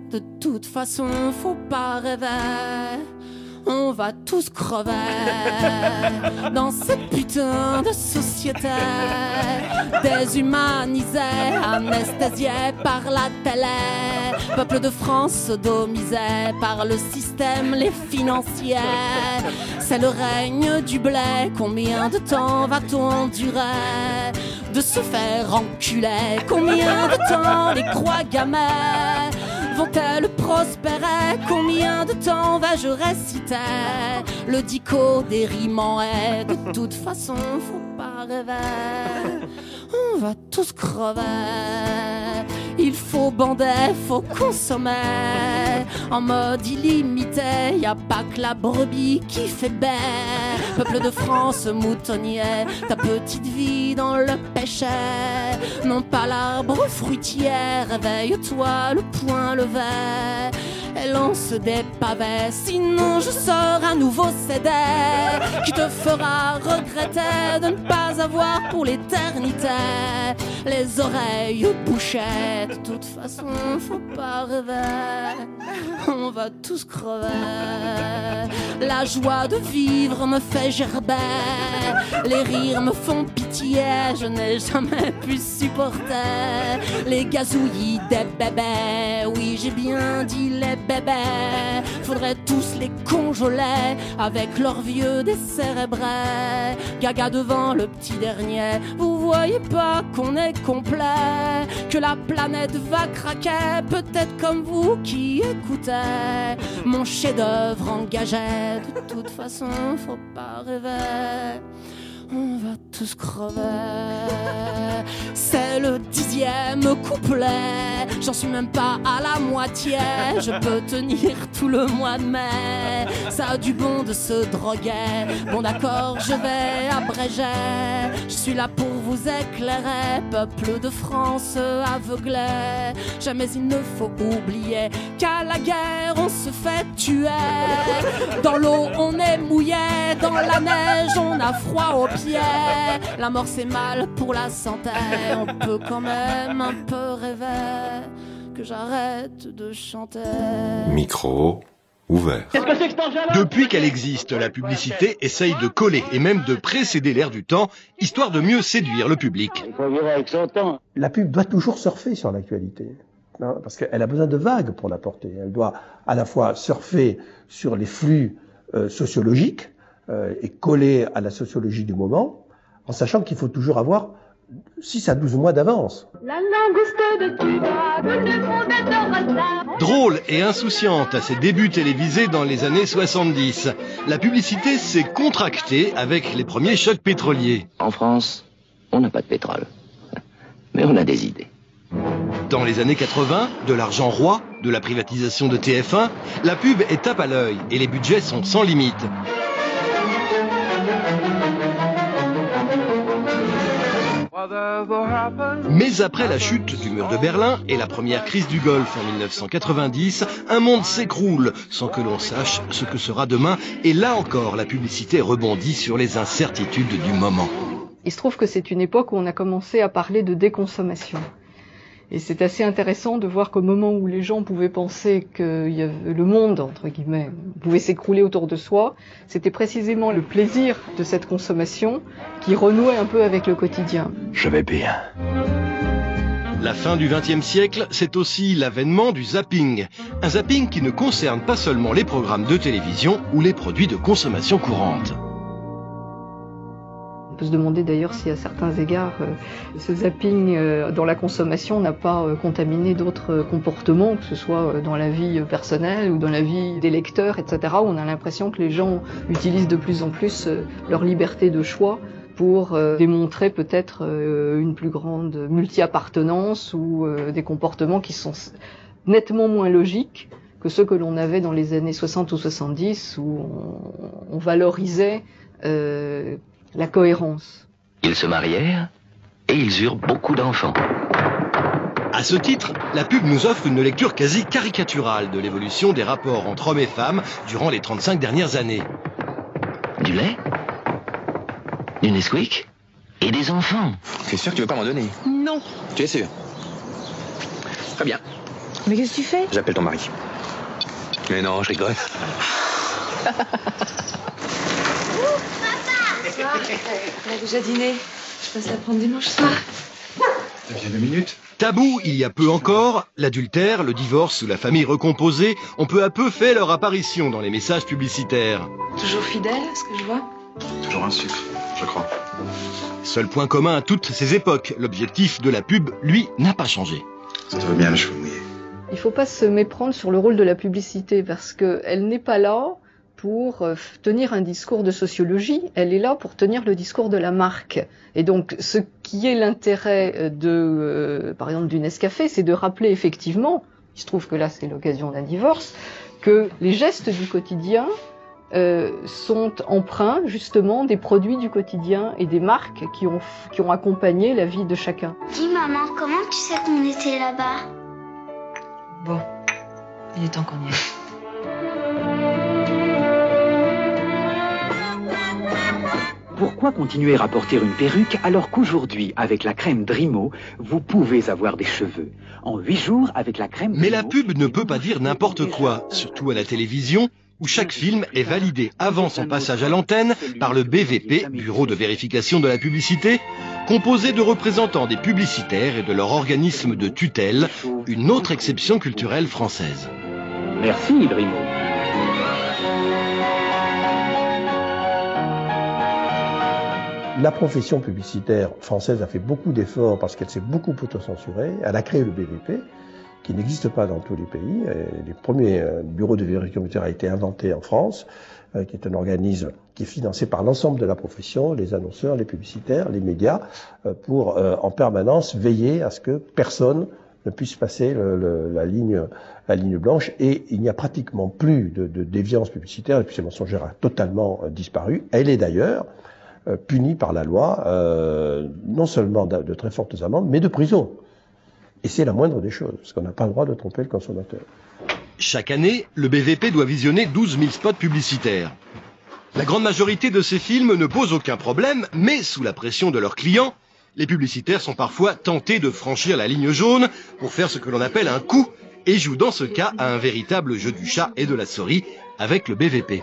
De toute façon, faut pas rêver. On va tous crever dans cette putain de société déshumanisée, anesthésiée par la télé. Peuple de France sodomisé par le système, les financiers. C'est le règne du blé. Combien de temps va-t-on endurer de se faire enculer? Combien de temps les croix gammées vont-elles prospérer? Combien de temps vais-je réciter le dico des rimes est? De toute façon, faut pas rêver. On va tous crever. Il faut bander, faut consommer en mode illimité. Y a pas que la brebis qui fait baie. Peuple de France moutonnier, ta petite vie dans le péché. Non pas l'arbre fruitier, réveille-toi le poing levé et lance des pavés. Sinon je sors un nouveau CD qui te fera regretter de ne pas avoir pour l'éternité les oreilles bouchées. De toute façon, faut pas rêver. On va tous crever. La joie de vivre me fait gerber. Les rires me font pitié. Je n'ai jamais pu supporter les gazouillis des bébés. Oui, j'ai bien dit les bébés. Faudrait tous les congeler avec leurs vieux décérébrés. Gaga devant le petit dernier. Vous voyez pas qu'on est complet, que la planète va craquer. Peut-être comme vous qui écoutez mon chef-d'œuvre engagé. De toute façon, faut pas rêver. On va tous crever. C'est le 10e couplet. J'en suis même pas à la moitié. Je peux tenir tout le mois de mai. Ça a du bon de se droguer. Bon d'accord, je vais abréger. Je suis là pour vous éclairer. Peuple de France aveuglé. Jamais il ne faut oublier qu'à la guerre on se fait tuer. Dans l'eau on est mouillé. Dans la neige on a froid aux pieds. La mort c'est mal pour la santé. On peut quand même un peu rêver que j'arrête de chanter. Micro ouvert. Depuis qu'elle existe, la publicité essaye de coller et même de précéder l'air du temps, histoire de mieux séduire le public. Il faut vivre avec son temps. La pub doit toujours surfer sur l'actualité, hein, parce qu'elle a besoin de vagues pour la porter. Elle doit à la fois surfer sur les flux sociologiques et coller à la sociologie du moment, en sachant qu'il faut toujours avoir 6 à 12 mois d'avance. La langouste de Cuba, le fondateur. Drôle et insouciante à ses débuts télévisés dans les années 70, la publicité s'est contractée avec les premiers chocs pétroliers. En France, on n'a pas de pétrole, mais on a des idées. Dans les années 80, de l'argent roi, de la privatisation de TF1, la pub est tape à l'œil et les budgets sont sans limite. Mais après la chute du mur de Berlin et la première crise du Golfe en 1990, un monde s'écroule sans que l'on sache ce que sera demain. Et là encore, la publicité rebondit sur les incertitudes du moment. Il se trouve que c'est une époque où on a commencé à parler de déconsommation. Et c'est assez intéressant de voir qu'au moment où les gens pouvaient penser que le monde, entre guillemets, pouvait s'écrouler autour de soi, c'était précisément le plaisir de cette consommation qui renouait un peu avec le quotidien. Je vais bien. La fin du XXe siècle, c'est aussi l'avènement du zapping. Un zapping qui ne concerne pas seulement les programmes de télévision ou les produits de consommation courante. On peut se demander d'ailleurs si à certains égards, ce zapping dans la consommation n'a pas contaminé d'autres comportements, que ce soit dans la vie personnelle ou dans la vie des lecteurs, etc., où on a l'impression que les gens utilisent de plus en plus leur liberté de choix pour démontrer peut-être une plus grande multi-appartenance ou des comportements qui sont nettement moins logiques que ceux que l'on avait dans les années 60 ou 70, où on valorisait la cohérence. Ils se marièrent et ils eurent beaucoup d'enfants. À ce titre, la pub nous offre une lecture quasi caricaturale de l'évolution des rapports entre hommes et femmes durant les 35 dernières années. Du lait, du Nesquik et des enfants. Tu es sûr que tu veux pas m'en donner? Non. Tu es sûr? Très bien. Mais qu'est-ce que tu fais? J'appelle ton mari. Mais non, je rigole. Papa! On a déjà dîné. Je passe la prendre dimanche soir. Ça vient 2 minutes. Tabou il y a peu encore, l'adultère, le divorce ou la famille recomposée ont peu à peu fait leur apparition dans les messages publicitaires. Toujours fidèle, ce que je vois. Toujours un sucre, je crois. Seul point commun à toutes ces époques, l'objectif de la pub, lui, n'a pas changé. Ça te va bien les cheveux mouillés. Il ne faut pas se méprendre sur le rôle de la publicité parce qu'elle n'est pas là pour tenir un discours de sociologie, elle est là pour tenir le discours de la marque. Et donc, ce qui est l'intérêt par exemple, du Nescafé, c'est de rappeler effectivement, il se trouve que là c'est l'occasion d'un divorce, que les gestes du quotidien sont empreints justement des produits du quotidien et des marques qui ont accompagné la vie de chacun. Dis maman, comment tu sais qu'on était là-bas? Bon, il est temps qu'on y aille. Pourquoi continuer à porter une perruque alors qu'aujourd'hui, avec la crème Drimo, vous pouvez avoir des cheveux? En 8 jours, avec la crème Drimo... Mais la pub ne peut pas dire n'importe quoi, surtout à la télévision, où chaque film est validé avant son passage à l'antenne par le BVP, Bureau de vérification de la publicité, composé de représentants des publicitaires et de leur organisme de tutelle, une autre exception culturelle française. Merci, Drimo. La profession publicitaire française a fait beaucoup d'efforts parce qu'elle s'est beaucoup autocensurée. Elle a créé le BVP, qui n'existe pas dans tous les pays. Les premiers bureaux de vérification publicitaire a été inventé en France, qui est un organisme qui est financé par l'ensemble de la profession, les annonceurs, les publicitaires, les médias, pour en permanence veiller à ce que personne ne puisse passer la ligne blanche. Et il n'y a pratiquement plus de déviance publicitaire, et puis ces mensongères a totalement disparu. Elle est d'ailleurs punie par la loi, non seulement de très fortes amendes, mais de prison. Et c'est la moindre des choses, parce qu'on n'a pas le droit de tromper le consommateur. Chaque année, le BVP doit visionner 12 000 spots publicitaires. La grande majorité de ces films ne posent aucun problème, mais sous la pression de leurs clients, les publicitaires sont parfois tentés de franchir la ligne jaune pour faire ce que l'on appelle un coup, et jouent dans ce cas à un véritable jeu du chat et de la souris avec le BVP.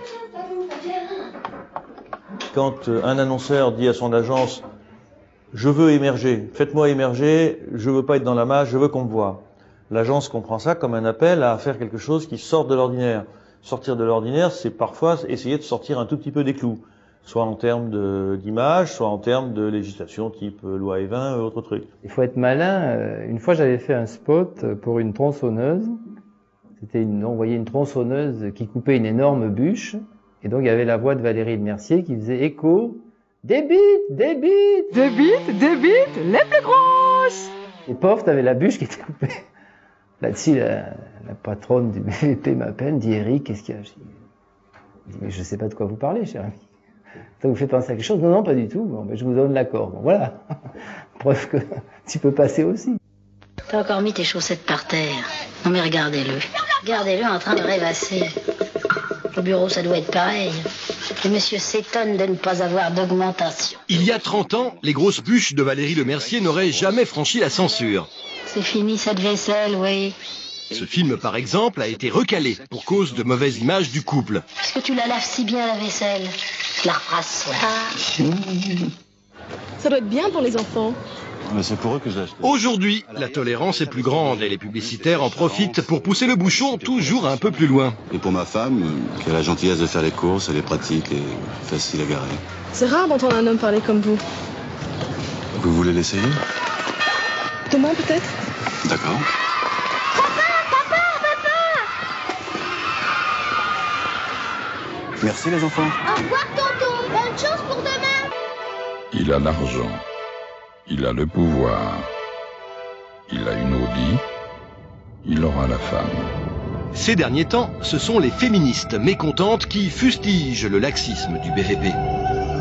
Quand un annonceur dit à son agence « Je veux émerger, faites-moi émerger, je veux pas être dans la masse, je veux qu'on me voie », l'agence comprend ça comme un appel à faire quelque chose qui sort de l'ordinaire. Sortir de l'ordinaire, c'est parfois essayer de sortir un tout petit peu des clous, soit en termes d'image, soit en termes de législation type loi E20 ou autre truc. Il faut être malin. Une fois, j'avais fait un spot pour une tronçonneuse. On voyait une tronçonneuse qui coupait une énorme bûche. Et donc, il y avait la voix de Valérie Lemercier qui faisait écho. Des bites, des bites, des bites, des bites, les plus grosses. Et pof, t'avais la bûche qui était coupée. Là-dessus, la patronne du BVP m'appelle, dit Eric, qu'est-ce qu'il y a? Je dis, mais je sais pas de quoi vous parlez, cher ami. Ça vous fait penser à quelque chose? Non, non, pas du tout. Bon, ben, je vous donne l'accord. Bon, voilà. Preuve que tu peux passer aussi. T'as encore mis tes chaussettes par terre. Non mais regardez-le. Regardez-le en train de rêvasser. Au bureau, ça doit être pareil. Le monsieur s'étonne de ne pas avoir d'augmentation. Il y a 30 ans, les grosses bûches de Valérie Lemercier n'auraient jamais franchi la censure. C'est fini cette vaisselle, oui. Ce film, par exemple, a été recalé pour cause de mauvaise image du couple. Puisque tu la laves si bien, la vaisselle, je la repasse soir. Ça doit être bien pour les enfants. C'est pour eux que je l'ai acheté. Aujourd'hui, la tolérance est plus grande et les publicitaires en profitent pour pousser le bouchon toujours un peu plus loin. Et pour ma femme, qui a la gentillesse de faire les courses, elle est pratique et facile à garer. C'est rare d'entendre un homme parler comme vous. Vous voulez l'essayer? Demain peut-être? D'accord. Merci les enfants. Au revoir tonton, bonne chance pour demain. Il a l'argent, il a le pouvoir, il a une Audi, il aura la femme. Ces derniers temps, ce sont les féministes mécontentes qui fustigent le laxisme du BVP.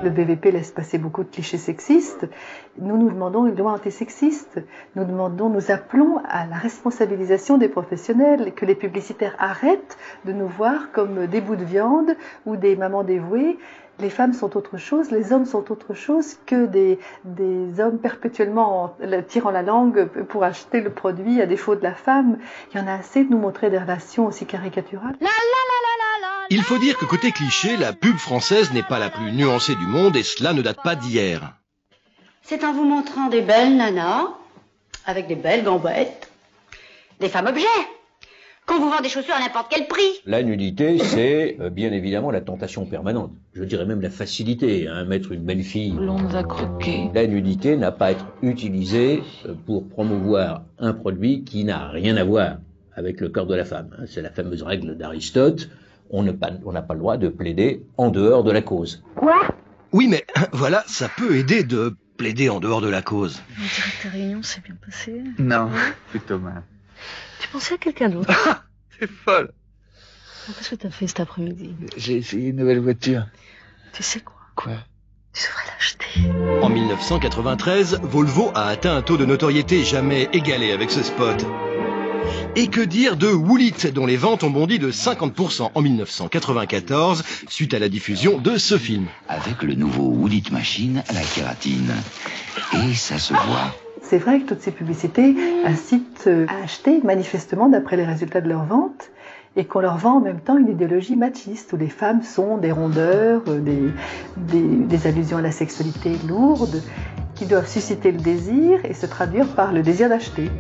Le BVP laisse passer beaucoup de clichés sexistes. Nous demandons une loi antisexiste. Nous appelons à la responsabilisation des professionnels, que les publicitaires arrêtent de nous voir comme des bouts de viande ou des mamans dévouées. Les femmes sont autre chose, les hommes sont autre chose que des hommes perpétuellement tirant la langue pour acheter le produit à défaut de la femme. Il y en a assez de nous montrer des relations aussi caricaturales. Il faut dire que côté cliché, la pub française n'est pas la plus nuancée du monde et cela ne date pas d'hier. C'est en vous montrant des belles nanas, avec des belles gambettes, des femmes objets, qu'on vous vend des chaussures à n'importe quel prix. La nudité, c'est bien évidemment la tentation permanente. Je dirais même la facilité, mettre une belle fille. L'on nous a croqué. La nudité n'a pas à être utilisée pour promouvoir un produit qui n'a rien à voir avec le corps de la femme. C'est la fameuse règle d'Aristote. On n'a pas le droit de plaider en dehors de la cause. Quoi ? Oui, mais voilà, ça peut aider de plaider en dehors de la cause. On dirait que ta réunion s'est bien passée. Non, plutôt mal. Tu pensais à quelqu'un d'autre? C'est folle. Qu'est-ce que t'as fait cet après-midi? J'ai essayé une nouvelle voiture. Tu sais quoi? Quoi? Tu devrais l'acheter. En 1993, Volvo a atteint un taux de notoriété jamais égalé avec ce spot. Et que dire de Woolit, dont les ventes ont bondi de 50% en 1994 suite à la diffusion de ce film. Avec le nouveau Woolit Machine à la kératine. Et ça se voit. C'est vrai que toutes ces publicités incitent à acheter, manifestement, d'après les résultats de leurs ventes, et qu'on leur vend en même temps une idéologie machiste, où les femmes sont des rondeurs, des allusions à la sexualité lourde, qui doivent susciter le désir et se traduire par le désir d'acheter.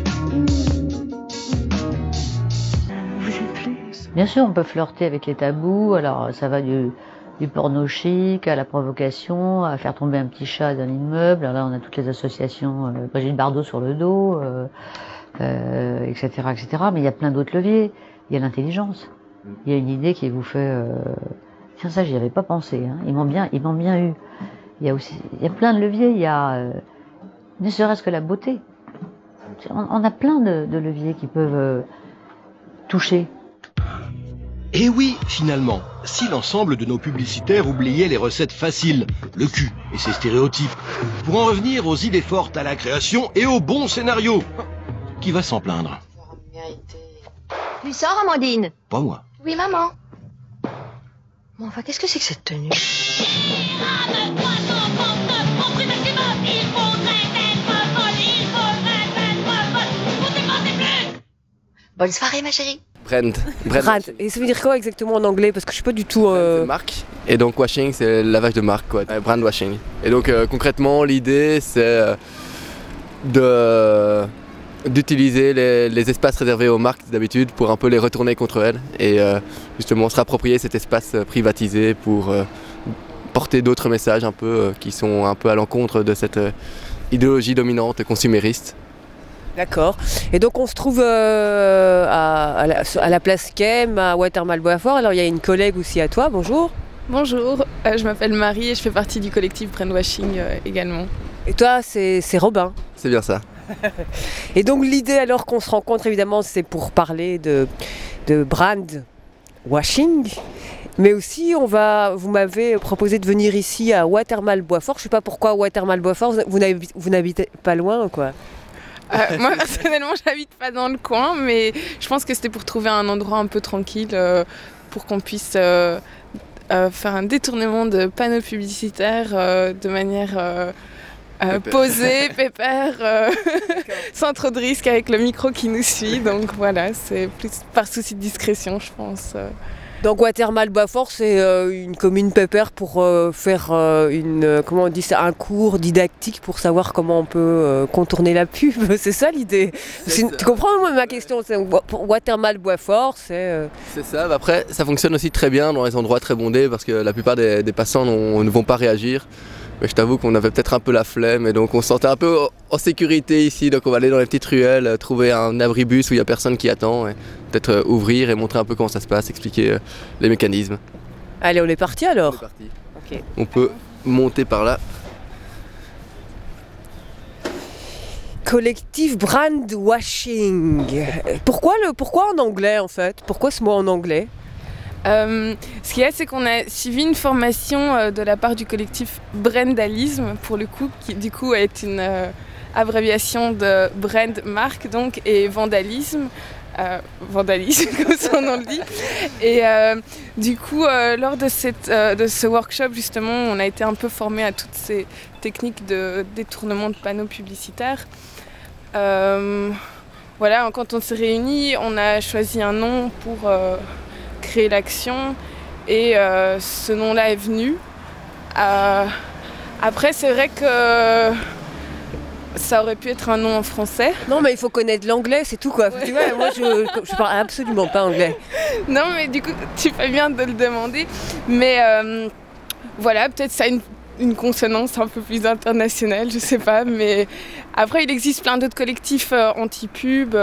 Bien sûr, on peut flirter avec les tabous, alors ça va du porno chic à la provocation, à faire tomber un petit chat dans l'immeuble. Alors là, on a toutes les associations, Brigitte Bardot sur le dos, etc., etc. Mais il y a plein d'autres leviers. Il y a l'intelligence. Il y a une idée qui vous fait... Tiens, ça, j'y avais pas pensé. Hein. Ils m'ont bien eu. Il y a plein de leviers. Il y a ne serait-ce que la beauté. On a plein de leviers qui peuvent toucher. Et oui, finalement, si l'ensemble de nos publicitaires oubliaient les recettes faciles, le cul et ses stéréotypes, pour en revenir aux idées fortes, à la création et au bon scénario, qui va s'en plaindre? Tu sors, Amandine? Pas moi. Oui, maman. Bon, enfin, qu'est-ce que c'est que cette tenue? Bonne soirée, ma chérie. Brand. Et ça veut dire quoi exactement en anglais? Parce que je suis pas du tout... C'est marque. Et donc washing, c'est le lavage de marque, quoi. Brand washing. Et donc concrètement, l'idée, c'est d'utiliser les espaces réservés aux marques d'habitude pour un peu les retourner contre elles. Et justement se réapproprier cet espace privatisé pour porter d'autres messages un peu qui sont un peu à l'encontre de cette idéologie dominante consumériste. D'accord. Et donc on se trouve à la place Kem, à Watermal-Boisfort. Alors il y a une collègue aussi à toi, bonjour. Bonjour, je m'appelle Marie et je fais partie du collectif Brand Washing également. Et toi, c'est Robin. C'est bien ça. Et donc l'idée alors qu'on se rencontre évidemment, c'est pour parler de Brand Washing. Mais aussi, vous m'avez proposé de venir ici à Watermal-Boisfort. Je ne sais pas pourquoi Watermal-Boisfort, vous n'habitez pas loin, quoi. Moi personnellement j'habite pas dans le coin, mais je pense que c'était pour trouver un endroit un peu tranquille pour qu'on puisse faire un détournement de panneaux publicitaires de manière posée, pépère, sans trop de risques avec le micro qui nous suit. Donc voilà, c'est plus par souci de discrétion je pense. Donc Watermal-Boisfort, c'est une commune pépère pour faire comment on dit ça, un cours didactique pour savoir comment on peut contourner la pub. C'est ça l'idée. Tu comprends moi, ma question? Pour Watermal-Boisfort, c'est... C'est ça. Après, ça fonctionne aussi très bien dans les endroits très bondés parce que la plupart des passants ne vont pas réagir. Mais je t'avoue qu'on avait peut-être un peu la flemme et donc on se sentait un peu en sécurité ici. Donc on va aller dans les petites ruelles, trouver un abribus où il n'y a personne qui attend. Et peut-être ouvrir et montrer un peu comment ça se passe, expliquer les mécanismes. Allez, on est parti alors. On est parti. Okay. On peut monter par là. Collectif Brand Washing. Pourquoi en anglais en fait? Pourquoi ce mot en anglais? Ce qu'il y a, c'est qu'on a suivi une formation de la part du collectif Brandalisme, pour le coup, qui du coup est une abréviation de brand marque donc, et vandalisme. Vandalisme, comme son nom le dit. Et du coup, lors de ce workshop, justement, on a été un peu formés à toutes ces techniques de détournement de panneaux publicitaires. Voilà, quand on s'est réunis, on a choisi un nom pour créer l'action et ce nom-là est venu. Après, c'est vrai que ça aurait pu être un nom en français. Non, mais il faut connaître l'anglais, c'est tout quoi. Ouais. Tu vois, moi je parle absolument pas anglais. Non, mais du coup, tu fais bien de le demander. Mais voilà, peut-être ça a une consonance un peu plus internationale, je sais pas. Mais après, il existe plein d'autres collectifs anti-pub.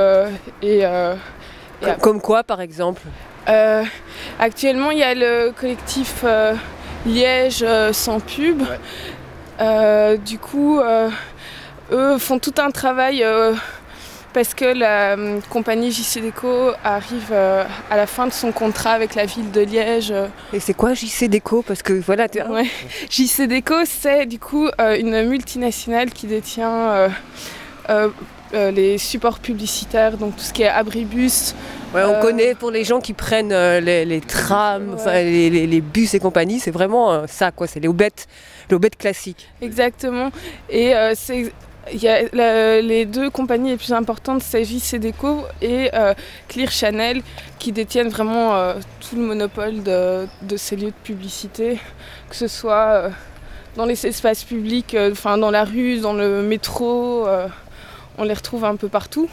Comme quoi, par exemple? Actuellement, il y a le collectif Liège sans pub. Ouais. Du coup, eux font tout un travail parce que la compagnie JC-Deco arrive à la fin de son contrat avec la ville de Liège. Et c'est quoi JC-Deco? Parce que voilà, ouais. JC-Deco, c'est du coup une multinationale qui détient les supports publicitaires, donc tout ce qui est abribus. Ouais, on connaît pour les gens qui prennent les trams, ouais. les bus et compagnie, c'est vraiment ça quoi, c'est les aubettes classiques. Exactement. Et il y a les deux compagnies les plus importantes, c'est JC-Deco et Clear Channel, qui détiennent vraiment tout le monopole de ces lieux de publicité, que ce soit dans les espaces publics, dans la rue, dans le métro, on les retrouve un peu partout.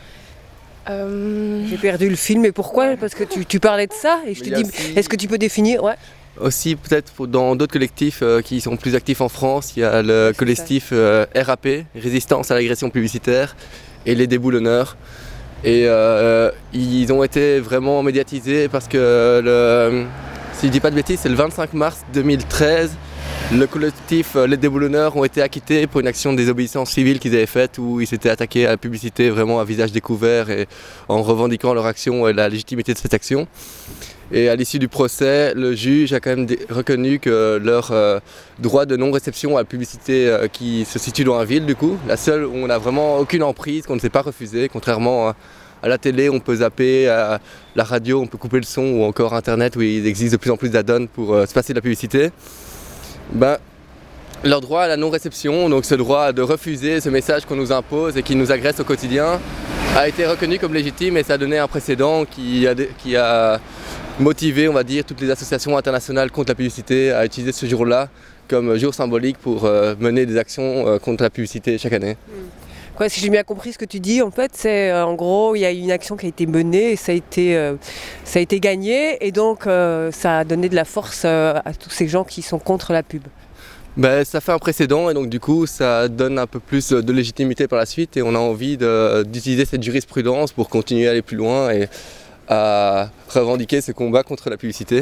J'ai perdu le film, et pourquoi? Parce que tu parlais de ça, et je te dis, est-ce que tu peux définir? Ouais. Aussi, peut-être dans d'autres collectifs qui sont plus actifs en France, il y a le collectif RAP, Résistance à l'agression publicitaire, et les déboulonneurs. Et ils ont été vraiment médiatisés parce que, si je ne dis pas de bêtises, c'est le 25 mars 2013, le collectif Les Déboulonneurs ont été acquittés pour une action de désobéissance civile qu'ils avaient faite où ils s'étaient attaqués à la publicité vraiment à visage découvert et en revendiquant leur action et la légitimité de cette action. Et à l'issue du procès, le juge a quand même reconnu que leur droit de non-réception à la publicité qui se situe dans la ville, du coup, la seule où on n'a vraiment aucune emprise, qu'on ne s'est pas refusé, contrairement à la télé, on peut zapper, à la radio, on peut couper le son, ou encore Internet où il existe de plus en plus d'add-ons pour se passer de la publicité. Leur droit à la non-réception, donc ce droit de refuser ce message qu'on nous impose et qui nous agresse au quotidien, a été reconnu comme légitime et ça a donné un précédent qui a motivé, on va dire, toutes les associations internationales contre la publicité à utiliser ce jour-là comme jour symbolique pour mener des actions contre la publicité chaque année. Ouais, si j'ai bien compris ce que tu dis, en fait, c'est en gros, il y a une action qui a été menée et ça a été gagné, et donc ça a donné de la force à tous ces gens qui sont contre la pub. Ça fait un précédent et donc du coup ça donne un peu plus de légitimité par la suite et on a envie d'utiliser cette jurisprudence pour continuer à aller plus loin et à revendiquer ce combat contre la publicité.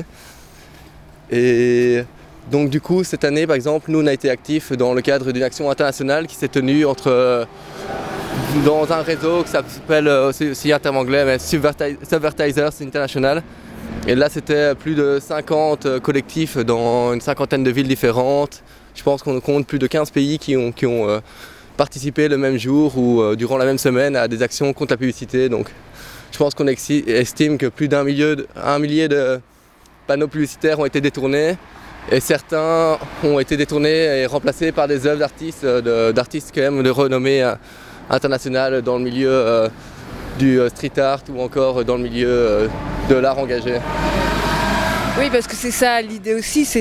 Et donc du coup cette année par exemple, nous on a été actifs dans le cadre d'une action internationale qui s'est tenue dans un réseau qui s'appelle, aussi un terme anglais, mais Subvertisers International. Et là c'était plus de 50 collectifs dans une cinquantaine de villes différentes. Je pense qu'on compte plus de 15 pays qui ont participé le même jour ou durant la même semaine à des actions contre la publicité. Donc je pense qu'on estime que plus d'un millier de panneaux publicitaires ont été détournés. Et certains ont été détournés et remplacés par des œuvres d'artistes quand même de renommée internationale dans le milieu du street art ou encore dans le milieu de l'art engagé. Oui, parce que c'est ça l'idée aussi, c'est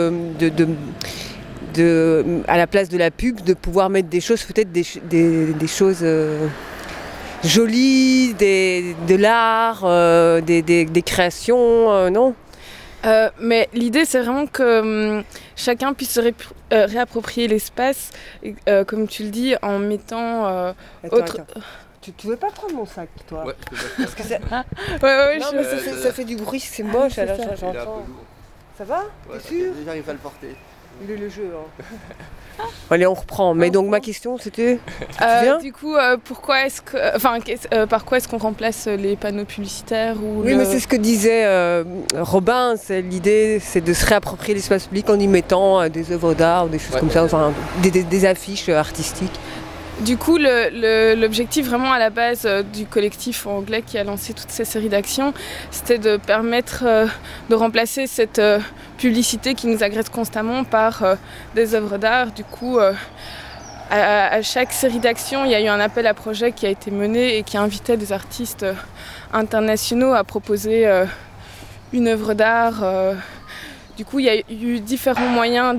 à la place de la pub, de pouvoir mettre des choses, peut-être des choses jolies, de l'art, des créations, non? Mais l'idée c'est vraiment que chacun puisse se réapproprier l'espace, comme tu le dis, en mettant Attends. Tu veux pas prendre mon sac, toi? Ouais, parce que ça... ouais, ça fait du bruit, c'est moche, alors j'entends. Ça va? Ouais, T'es sûr? j'arrive à le porter. Le jeu. Hein. Allez, on reprend. Mais donc ma question, c'était. Du coup, pourquoi est-ce que, par quoi est-ce qu'on remplace les panneaux publicitaires ou Oui, mais c'est ce que disait Robin. L'idée, c'est de se réapproprier l'espace public en y mettant des œuvres d'art ou des choses comme ça, enfin des affiches artistiques. Du coup, l'objectif vraiment à la base du collectif anglais qui a lancé toutes ces séries d'actions, c'était de permettre de remplacer cette publicité qui nous agresse constamment par des œuvres d'art. Du coup, à chaque série d'actions, il y a eu un appel à projet qui a été mené et qui invitait des artistes internationaux à proposer une œuvre d'art. Du coup, il y a eu différents moyens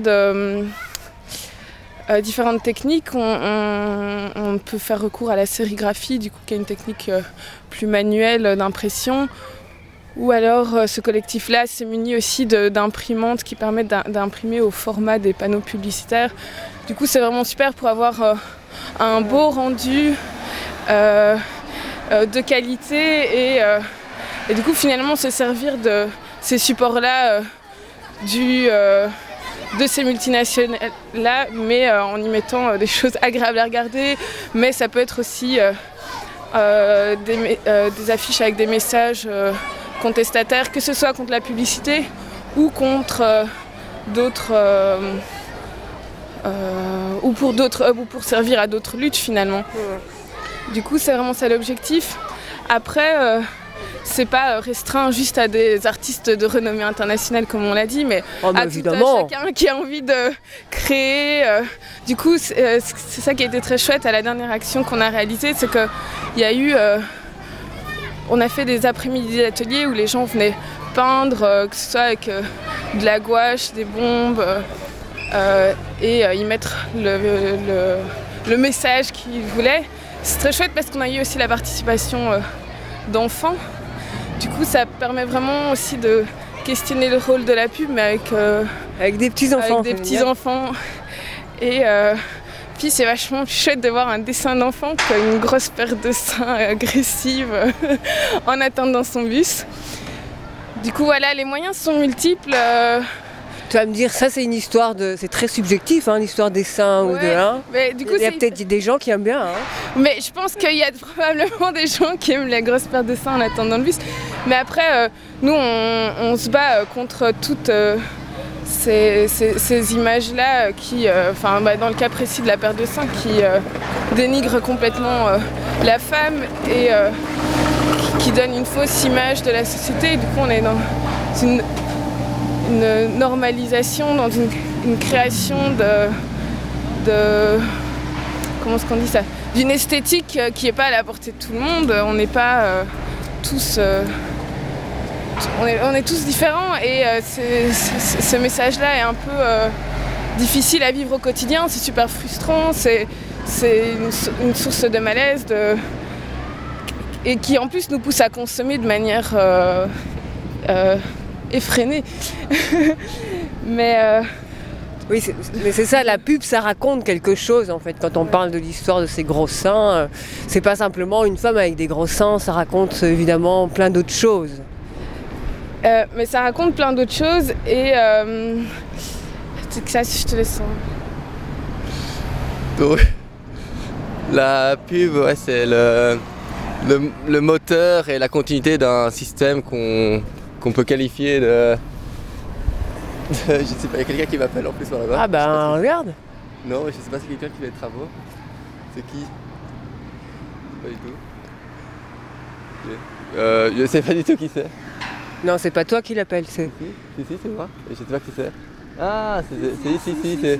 différentes techniques. On peut faire recours à la sérigraphie, du coup, qui est une technique plus manuelle d'impression. Ou alors, ce collectif-là s'est muni aussi d'imprimantes qui permettent d'imprimer au format des panneaux publicitaires. Du coup, c'est vraiment super pour avoir un beau rendu de qualité et du coup, finalement, se servir de ces supports-là de ces multinationales-là, mais en y mettant des choses agréables à regarder. Mais ça peut être aussi des affiches avec des messages contestataires, que ce soit contre la publicité ou contre d'autres... ou pour servir à d'autres luttes finalement. Du coup, c'est vraiment ça l'objectif. Après, c'est pas restreint juste à des artistes de renommée internationale comme on l'a dit, mais à tout chacun qui a envie de créer. Du coup, c'est ça qui a été très chouette à la dernière action qu'on a réalisée, c'est qu'il y a eu... on a fait des après-midi d'ateliers où les gens venaient peindre, que ce soit avec de la gouache, des bombes, et y mettre le message qu'ils voulaient. C'est très chouette parce qu'on a eu aussi la participation d'enfants. Du coup, ça permet vraiment aussi de questionner le rôle de la pub, mais avec des petits-enfants. Avec des petits-enfants. Et puis, c'est vachement plus chouette de voir un dessin d'enfant qu'une grosse paire de seins agressive en attendant son bus. Du coup, voilà, les moyens sont multiples. Tu vas me dire, ça c'est une histoire c'est très subjectif, hein, l'histoire des seins ou de l'un. Du coup, il y a peut-être des gens qui aiment bien. Hein. Mais je pense qu'il y a probablement des gens qui aiment les grosses paires de seins en attendant le bus. Mais après, nous, on se bat contre toutes ces images-là qui, dans le cas précis de la paire de seins, qui dénigrent complètement la femme et qui donnent une fausse image de la société. Et du coup, on est dans une normalisation, dans une création comment est-ce qu'on dit ça, d'une esthétique qui n'est pas à la portée de tout le monde. On n'est pas tous on est tous différents et ce message-là est un peu difficile à vivre au quotidien. C'est super frustrant, c'est une source de malaise et qui en plus nous pousse à consommer de manière effrénée. Oui, mais c'est ça, la pub, ça raconte quelque chose en fait. Quand on parle de l'histoire de ces gros seins, c'est pas simplement une femme avec des gros seins, ça raconte évidemment plein d'autres choses. Mais ça raconte plein d'autres choses et c'est que ça, je te laisse. Donc, la pub, c'est le moteur et la continuité d'un système qu'on peut qualifier de... je sais pas, il y a quelqu'un qui m'appelle en plus par là-bas. Ah ben regarde. Non, je sais pas si c'est quelqu'un qui fait des travaux. C'est qui? Pas du tout. Je sais pas du tout qui c'est. Non, c'est pas toi qui l'appelle, c'est... Si, c'est moi. Je sais pas qui c'est. Ah, c'est...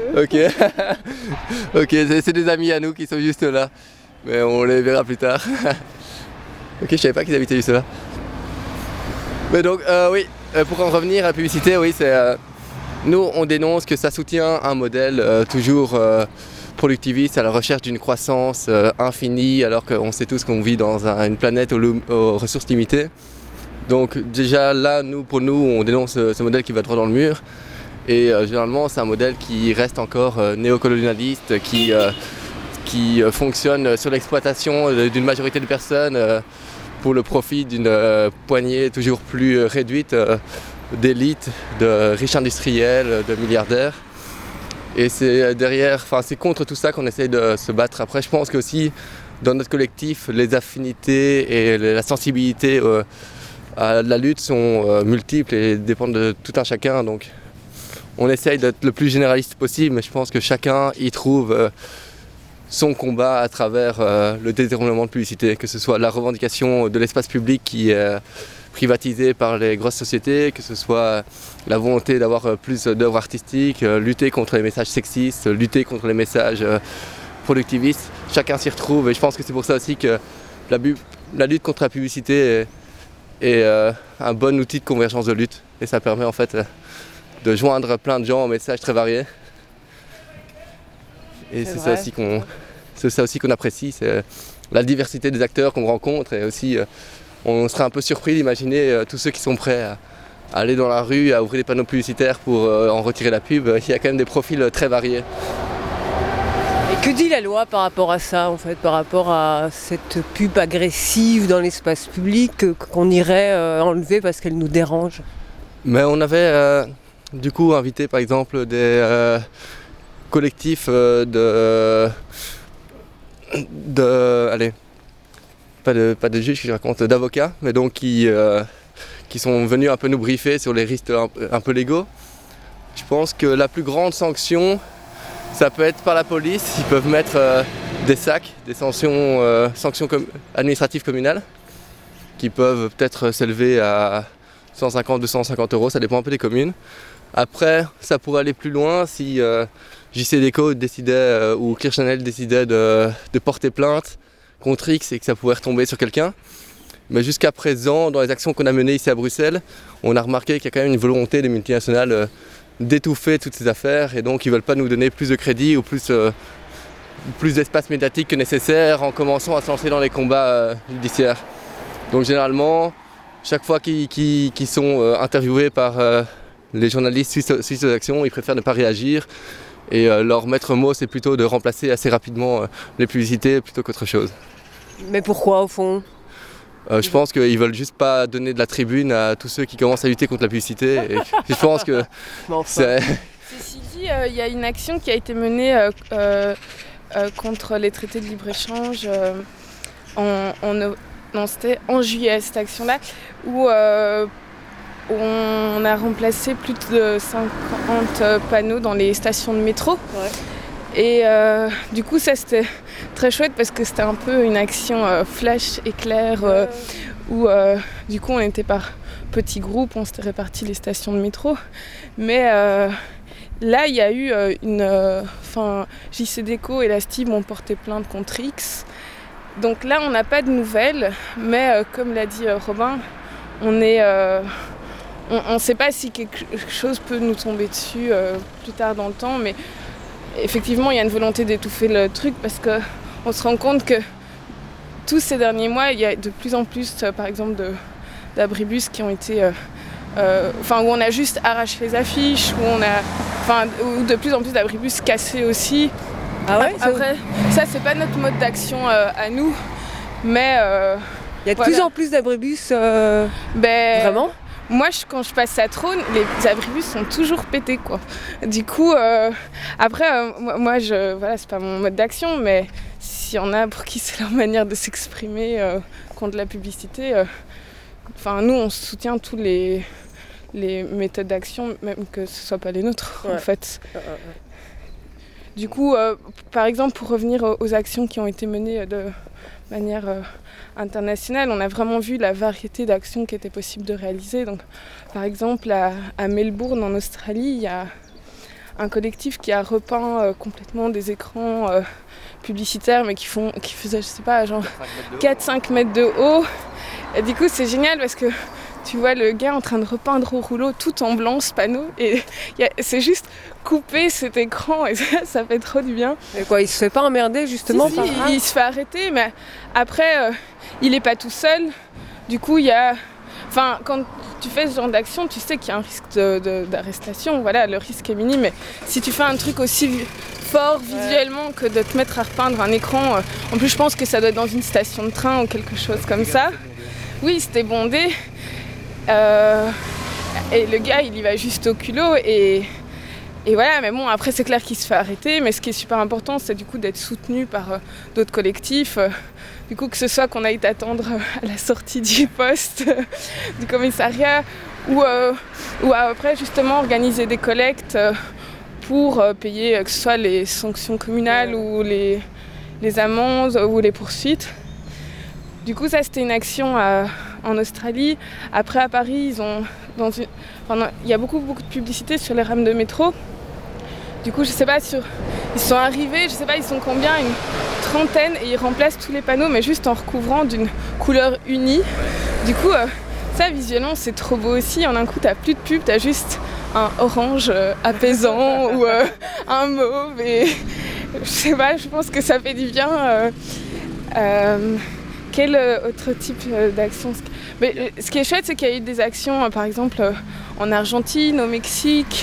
Ok. Ok, c'est des amis à nous qui sont juste là. Mais on les verra plus tard. Ok, je savais pas qu'ils habitaient juste là. Mais donc, oui, pour en revenir à la publicité, oui, c'est... nous, on dénonce que ça soutient un modèle toujours productiviste, à la recherche d'une croissance infinie, alors qu'on sait tous qu'on vit dans une planète aux ressources limitées. Donc déjà là, pour nous, on dénonce ce modèle qui va droit dans le mur. Et généralement, c'est un modèle qui reste encore néocolonialiste, qui fonctionne sur l'exploitation d'une majorité de personnes pour le profit d'une poignée toujours plus réduite d'élite, de riches industriels, de milliardaires. Et c'est derrière, enfin c'est contre tout ça qu'on essaye de se battre. Après je pense qu'aussi dans notre collectif, les affinités et la sensibilité à la lutte sont multiples et dépendent de tout un chacun. Donc on essaye d'être le plus généraliste possible, mais je pense que chacun y trouve son combat à travers le détournement de publicité, que ce soit la revendication de l'espace public qui est privatisé par les grosses sociétés, que ce soit la volonté d'avoir plus d'œuvres artistiques, lutter contre les messages sexistes, lutter contre les messages productivistes. Chacun s'y retrouve et je pense que c'est pour ça aussi que la lutte contre la publicité est un bon outil de convergence de lutte et ça permet en fait de joindre plein de gens en messages très variés. Et c'est ça aussi qu'on apprécie, c'est la diversité des acteurs qu'on rencontre et aussi on serait un peu surpris d'imaginer tous ceux qui sont prêts à aller dans la rue, à ouvrir des panneaux publicitaires pour en retirer la pub. Il y a quand même des profils très variés. Et que dit la loi par rapport à ça, en fait, par rapport à cette pub agressive dans l'espace public qu'on irait enlever parce qu'elle nous dérange? Mais on avait du coup invité par exemple des collectifs allez, pas de juges, je raconte, d'avocats, mais donc qui sont venus un peu nous briefer sur les risques un peu légaux. Je pense que la plus grande sanction, ça peut être par la police. Ils peuvent mettre des sacs, des sanctions administratives communales, qui peuvent peut-être s'élever à 150-250 €, ça dépend un peu des communes. Après, ça pourrait aller plus loin si JCDecaux décidait ou Kirchner décidait de porter plainte contre X et que ça pourrait retomber sur quelqu'un. Mais jusqu'à présent, dans les actions qu'on a menées ici à Bruxelles, on a remarqué qu'il y a quand même une volonté des multinationales d'étouffer toutes ces affaires et donc ils ne veulent pas nous donner plus de crédit ou plus d'espace médiatique que nécessaire en commençant à se lancer dans les combats judiciaires. Donc généralement, chaque fois qu'ils sont interviewés par les journalistes suite aux actions, ils préfèrent ne pas réagir et leur maître mot c'est plutôt de remplacer assez rapidement les publicités plutôt qu'autre chose. Mais pourquoi au fond? Je pense qu'ils veulent juste pas donner de la tribune à tous ceux qui commencent à lutter contre la publicité. Et je pense que c'est... Ceci dit, il y a une action qui a été menée contre les traités de libre-échange c'était en juillet, cette action-là, où on a remplacé plus de 50 panneaux dans les stations de métro. Ouais. Et du coup, ça c'était très chouette parce que c'était un peu une action flash, éclair, où du coup on était par petits groupes, on s'était répartis les stations de métro. Mais là, il y a eu JCDecaux et la STIB ont porté plainte contre X. Donc là, on n'a pas de nouvelles, mais comme l'a dit Robin, on ne sait pas si quelque chose peut nous tomber dessus plus tard dans le temps, mais effectivement, il y a une volonté d'étouffer le truc parce qu'on se rend compte que tous ces derniers mois, il y a de plus en plus, par exemple, d'abribus qui ont été... où on a juste arraché les affiches, ou de plus en plus d'abribus cassés aussi. Ah ouais, après, ça, c'est pas notre mode d'action à nous, mais... il y a de plus en plus d'abribus, vraiment? Moi, quand je passe à Trône, les abribus sont toujours pétés, quoi. Du coup, après, moi, c'est pas mon mode d'action, mais s'il y en a pour qui c'est leur manière de s'exprimer contre la publicité, nous, on soutient tous les méthodes d'action, même que ce soit pas les nôtres, en fait. Du coup, par exemple, pour revenir aux actions qui ont été menées de manière internationale, on a vraiment vu la variété d'actions qui étaient possibles de réaliser. Donc, par exemple, à Melbourne, en Australie, il y a un collectif qui a repeint complètement des écrans publicitaires, mais qui faisaient, je sais pas, genre 4-5 mètres de haut. Et du coup, c'est génial parce que tu vois le gars en train de repeindre au rouleau tout en blanc ce panneau et c'est juste couper cet écran et ça fait trop du bien. Et quoi, il se fait pas emmerder justement? Si, il se fait arrêter, mais après il est pas tout seul. Du coup, il y a... quand tu fais ce genre d'action, tu sais qu'il y a un risque d'arrestation. Voilà, le risque est minime. Mais si tu fais un truc aussi fort visuellement que de te mettre à repeindre un écran, en plus je pense que ça doit être dans une station de train ou quelque chose comme ça. Oui, c'était bondé. Et le gars, il y va juste au culot et voilà, mais bon, après c'est clair qu'il se fait arrêter, mais ce qui est super important, c'est du coup d'être soutenu par d'autres collectifs. Du coup, que ce soit qu'on aille t'attendre à la sortie du poste, du commissariat, ou après justement organiser des collectes pour payer que ce soit les sanctions communales ou les amendes ou les poursuites. Du coup, ça c'était une action en Australie. Après à Paris, il y a beaucoup de publicité sur les rames de métro. Du coup, je sais pas, ils sont arrivés, je sais pas, ils sont combien, une trentaine, et ils remplacent tous les panneaux, mais juste en recouvrant d'une couleur unie. Du coup, ça visuellement, c'est trop beau aussi. En un coup, t'as plus de pub, t'as juste un orange apaisant ou un mauve. Et je sais pas, je pense que ça fait du bien. Quel autre type d'action? Mais ce qui est chouette, c'est qu'il y a eu des actions, par exemple, en Argentine, au Mexique.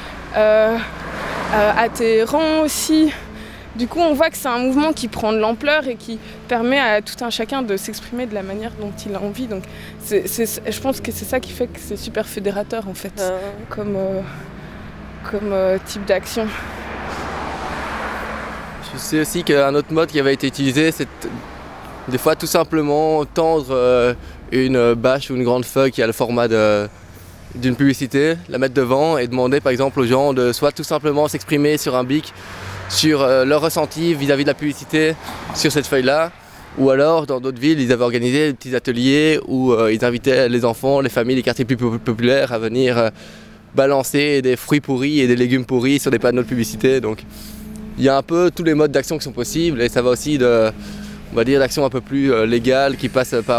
À Téhéran aussi. Du coup, on voit que c'est un mouvement qui prend de l'ampleur et qui permet à tout un chacun de s'exprimer de la manière dont il a envie. Donc, je pense que c'est ça qui fait que c'est super fédérateur en fait, comme type d'action. Je sais aussi qu'un autre mode qui avait été utilisé, c'est des fois tout simplement tendre une bâche ou une grande feuille qui a le format d'une publicité, la mettre devant et demander par exemple aux gens de soit tout simplement s'exprimer sur un bic sur leur ressenti vis-à-vis de la publicité sur cette feuille-là, ou alors dans d'autres villes ils avaient organisé des petits ateliers où ils invitaient les enfants, les familles, les quartiers plus populaires à venir balancer des fruits pourris et des légumes pourris sur des panneaux de publicité. Donc il y a un peu tous les modes d'action qui sont possibles et ça va aussi on va dire d'actions un peu plus légales qui passent par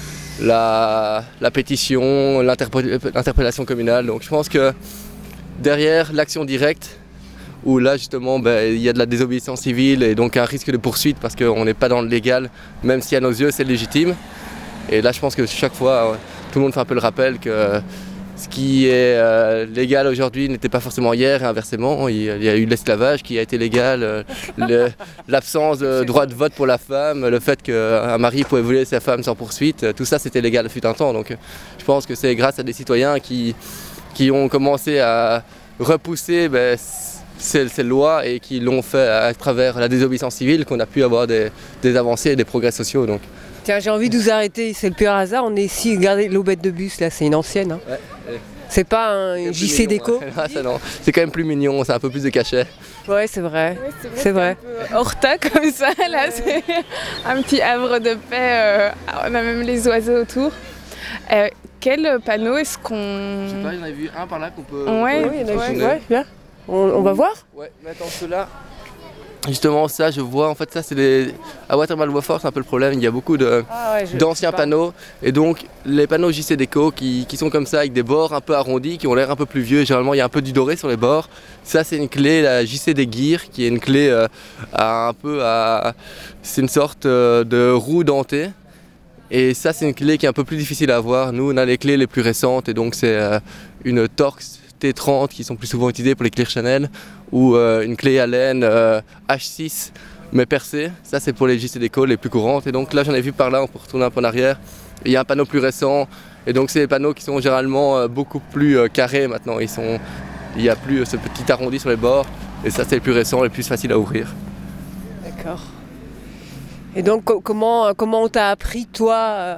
la pétition, l'interpellation communale. Donc je pense que derrière l'action directe, où là justement il y a de la désobéissance civile et donc un risque de poursuite parce qu'on n'est pas dans le légal, même si à nos yeux c'est légitime. Et là je pense que chaque fois tout le monde fait un peu le rappel que ce qui est légal aujourd'hui n'était pas forcément hier et inversement. Il y a eu l'esclavage qui a été légal, l'absence de droit de vote pour la femme, le fait qu'un mari pouvait violer sa femme sans poursuite, tout ça c'était légal fut un temps. Donc je pense que c'est grâce à des citoyens qui ont commencé à repousser ces lois et qui l'ont fait à travers la désobéissance civile qu'on a pu avoir des avancées et des progrès sociaux. Donc. Tiens, j'ai envie de vous arrêter, c'est le pur hasard, on est ici, regardez l'aubette de bus là, c'est une ancienne. Hein. Ouais. C'est pas un JC déco. C'est quand même plus mignon, c'est un peu plus de cachet. Ouais, c'est vrai. C'est vrai. Un peu horta comme ça, là, c'est un petit havre de paix, on a même les oiseaux autour. Quel panneau est-ce qu'on... Je sais pas, il y en a vu un par là qu'on peut... Ouais, oui, il y en a vu, ouais, bien. On va voir? Ouais, mais attends, ceux-là... Justement, ça, je vois, en fait, ça, c'est à Watermal-Wofford, c'est un peu le problème. Il y a beaucoup d'anciens panneaux. Et donc, les panneaux JC Déco qui sont comme ça, avec des bords un peu arrondis, qui ont l'air un peu plus vieux. Généralement, il y a un peu du doré sur les bords. Ça, c'est une clé, la JC des Guirs, qui est une clé c'est une sorte de roue dentée. Et ça, c'est une clé qui est un peu plus difficile à avoir. Nous, on a les clés les plus récentes, et donc c'est une Torx T30 qui sont plus souvent utilisées pour les clés Chanel, ou une clé Allen H6 mais percée. Ça c'est pour les JC Déco les plus courantes. Et donc là j'en ai vu par là, on peut retourner un peu en arrière. Et il y a un panneau plus récent. Et donc c'est des panneaux qui sont généralement beaucoup plus carrés maintenant. Il n'y a plus ce petit arrondi sur les bords. Et ça c'est le plus récent, le plus facile à ouvrir. D'accord. Et donc comment on t'a appris toi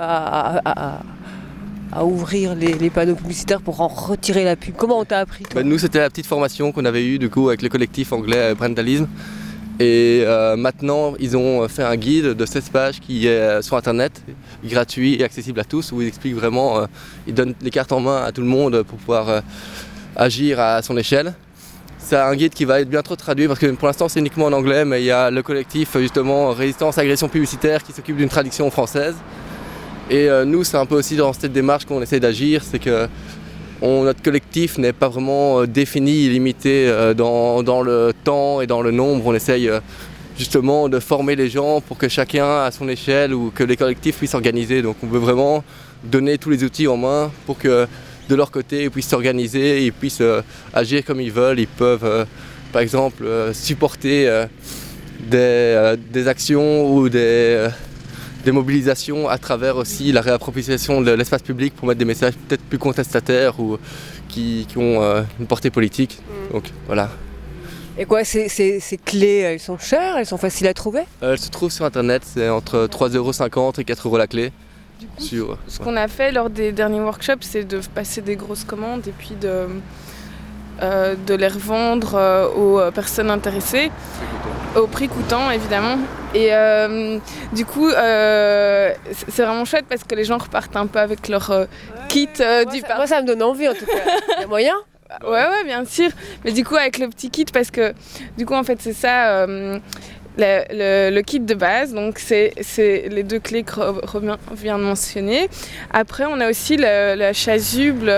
à ouvrir les panneaux publicitaires pour en retirer la pub? Comment on t'a appris toi? Nous c'était la petite formation qu'on avait eue du coup avec le collectif anglais Brandalism. Et maintenant ils ont fait un guide de 16 pages qui est sur internet, gratuit et accessible à tous, où ils expliquent vraiment, ils donnent les cartes en main à tout le monde pour pouvoir agir à son échelle. C'est un guide qui va être bientôt traduit parce que pour l'instant c'est uniquement en anglais, mais il y a le collectif justement Résistance à l'agression publicitaire qui s'occupe d'une traduction française. Et nous, c'est un peu aussi dans cette démarche qu'on essaie d'agir, c'est que notre collectif n'est pas vraiment défini, limité dans le temps et dans le nombre. On essaye justement de former les gens pour que chacun à son échelle ou que les collectifs puissent s'organiser. Donc on veut vraiment donner tous les outils en main pour que de leur côté ils puissent s'organiser, ils puissent agir comme ils veulent. Ils peuvent par exemple supporter des actions ou des des mobilisations à travers aussi la réappropriation de l'espace public pour mettre des messages peut-être plus contestataires ou qui ont une portée politique. Donc voilà. Et quoi, ces clés, elles sont chères, elles sont faciles à trouver? Elles se trouvent sur internet, c'est entre 3,50 € et 4 € la clé. Ce qu'on a fait lors des derniers workshops, c'est de passer des grosses commandes et puis de les revendre aux personnes intéressées, au prix coûtant évidemment. Et du coup, c'est vraiment chouette parce que les gens repartent un peu avec leur kit du parc. Moi, ça me donne envie en tout cas. Il y a moyen? Ouais, bien sûr. Mais du coup, avec le petit kit, parce que du coup, en fait, c'est ça. Le kit de base, donc c'est les 2 clés que vient de mentionner. Après, on a aussi la chasuble.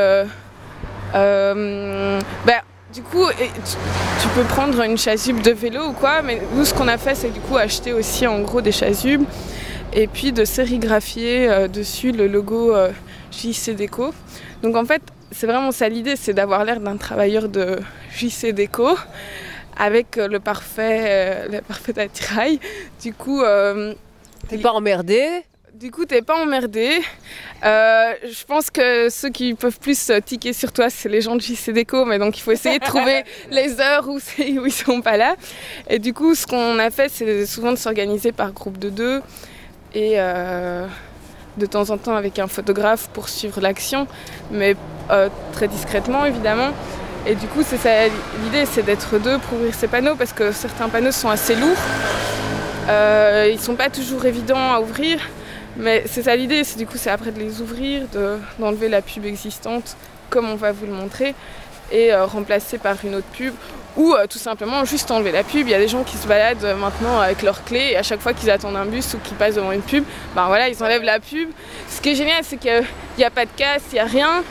Du coup, tu peux prendre une chasuble de vélo ou quoi, mais nous, ce qu'on a fait, c'est du coup acheter aussi en gros des chasubles et puis de sérigraphier dessus le logo JC Déco. Donc en fait, c'est vraiment ça l'idée, c'est d'avoir l'air d'un travailleur de JC Déco avec le parfait attirail. Du coup, t'es pas emmerdé. Du coup, t'es pas emmerdé. Je pense que ceux qui peuvent plus tiquer sur toi, c'est les gens de JC Déco, mais donc il faut essayer de trouver les heures où ils sont pas là. Et du coup, ce qu'on a fait, c'est souvent de s'organiser par groupe de 2 et de temps en temps avec un photographe pour suivre l'action, mais très discrètement évidemment. Et du coup, c'est ça l'idée, c'est d'être 2 pour ouvrir ces panneaux, parce que certains panneaux sont assez lourds. Ils sont pas toujours évidents à ouvrir. Mais c'est ça l'idée, c'est après de les ouvrir, d'enlever la pub existante, comme on va vous le montrer, et remplacer par une autre pub, ou tout simplement juste enlever la pub. Il y a des gens qui se baladent maintenant avec leurs clés, et à chaque fois qu'ils attendent un bus ou qu'ils passent devant une pub, ben voilà, ils enlèvent la pub. Ce qui est génial, c'est qu'il n'y a pas de casse, il n'y a rien,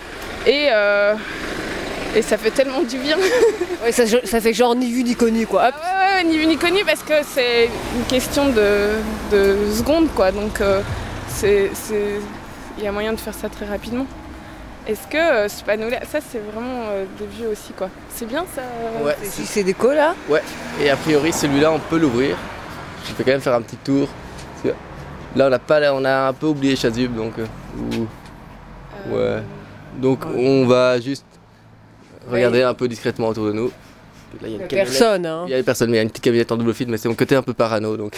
et ça fait tellement du bien. Ouais, ça fait genre ni vu ni connu, quoi. Hop. Ouais, ni vu ni connu, parce que c'est une question de secondes, quoi, donc... il y a moyen de faire ça très rapidement. Est-ce que ce panneau-là, ça c'est vraiment des vieux aussi quoi. C'est bien ça Ouais. C'est déco là? Ouais. Et a priori celui-là on peut l'ouvrir. Je vais quand même faire un petit tour. Parce que là on a un peu oublié chasuble donc. Ouais. Donc on va juste regarder un peu discrètement autour de nous. Là, il y a personne, hein. Il y a personne, mais il y a une petite camionnette en double fil, mais c'est mon côté un peu parano, donc.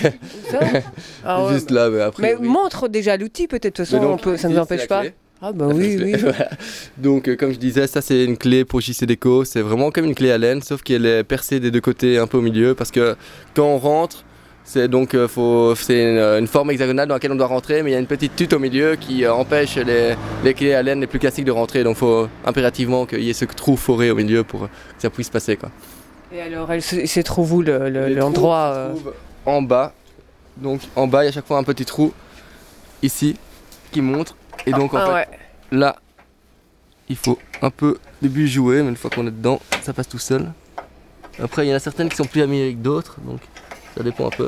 Juste là, mais après. Mais montre déjà l'outil, peut-être, de toute façon, ça ne nous empêche pas. Ah bah oui. Voilà. Donc, comme je disais, ça c'est une clé pour JC Déco. C'est vraiment comme une clé Allen, sauf qu'elle est percée des 2 côtés, un peu au milieu, parce que quand on rentre, c'est donc une forme hexagonale dans laquelle on doit rentrer, mais il y a une petite tute au milieu qui empêche les clés Allen les plus classiques de rentrer. Donc, il faut impérativement qu'il y ait ce trou foré au milieu pour que ça puisse passer, quoi. Et alors, elle se trouve où l'endroit En bas. Donc en bas, il y a à chaque fois un petit trou ici qui montre. Et donc en fait, là, il faut un peu au début jouer, mais une fois qu'on est dedans, ça passe tout seul. Après, il y en a certaines qui sont plus amies avec d'autres, donc ça dépend un peu.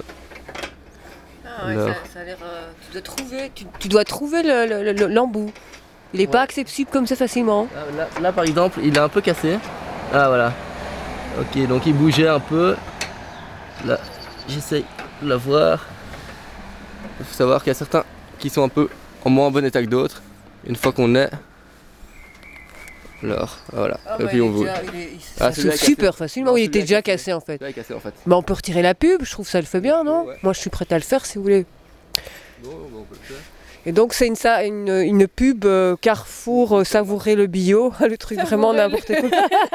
Ah ouais, ça a l'air... Tu dois trouver l'embout. Il n'est pas accessible comme ça facilement. Là, par exemple, il est un peu cassé. Ah voilà. Ok, donc il bougeait un peu. Là, j'essaye de la voir. Il faut savoir qu'il y a certains qui sont un peu en moins bon état que d'autres. Une fois qu'on est... Alors, voilà. Et puis on voit. Ça s'ouvre super facilement. Oui, il était déjà cassé en fait. Bah, on peut retirer la pub, je trouve ça le fait bien, non? Moi je suis prête à le faire si vous voulez. On peut le faire. Et donc c'est une pub Carrefour savourer le bio, le truc vraiment n'importe quoi.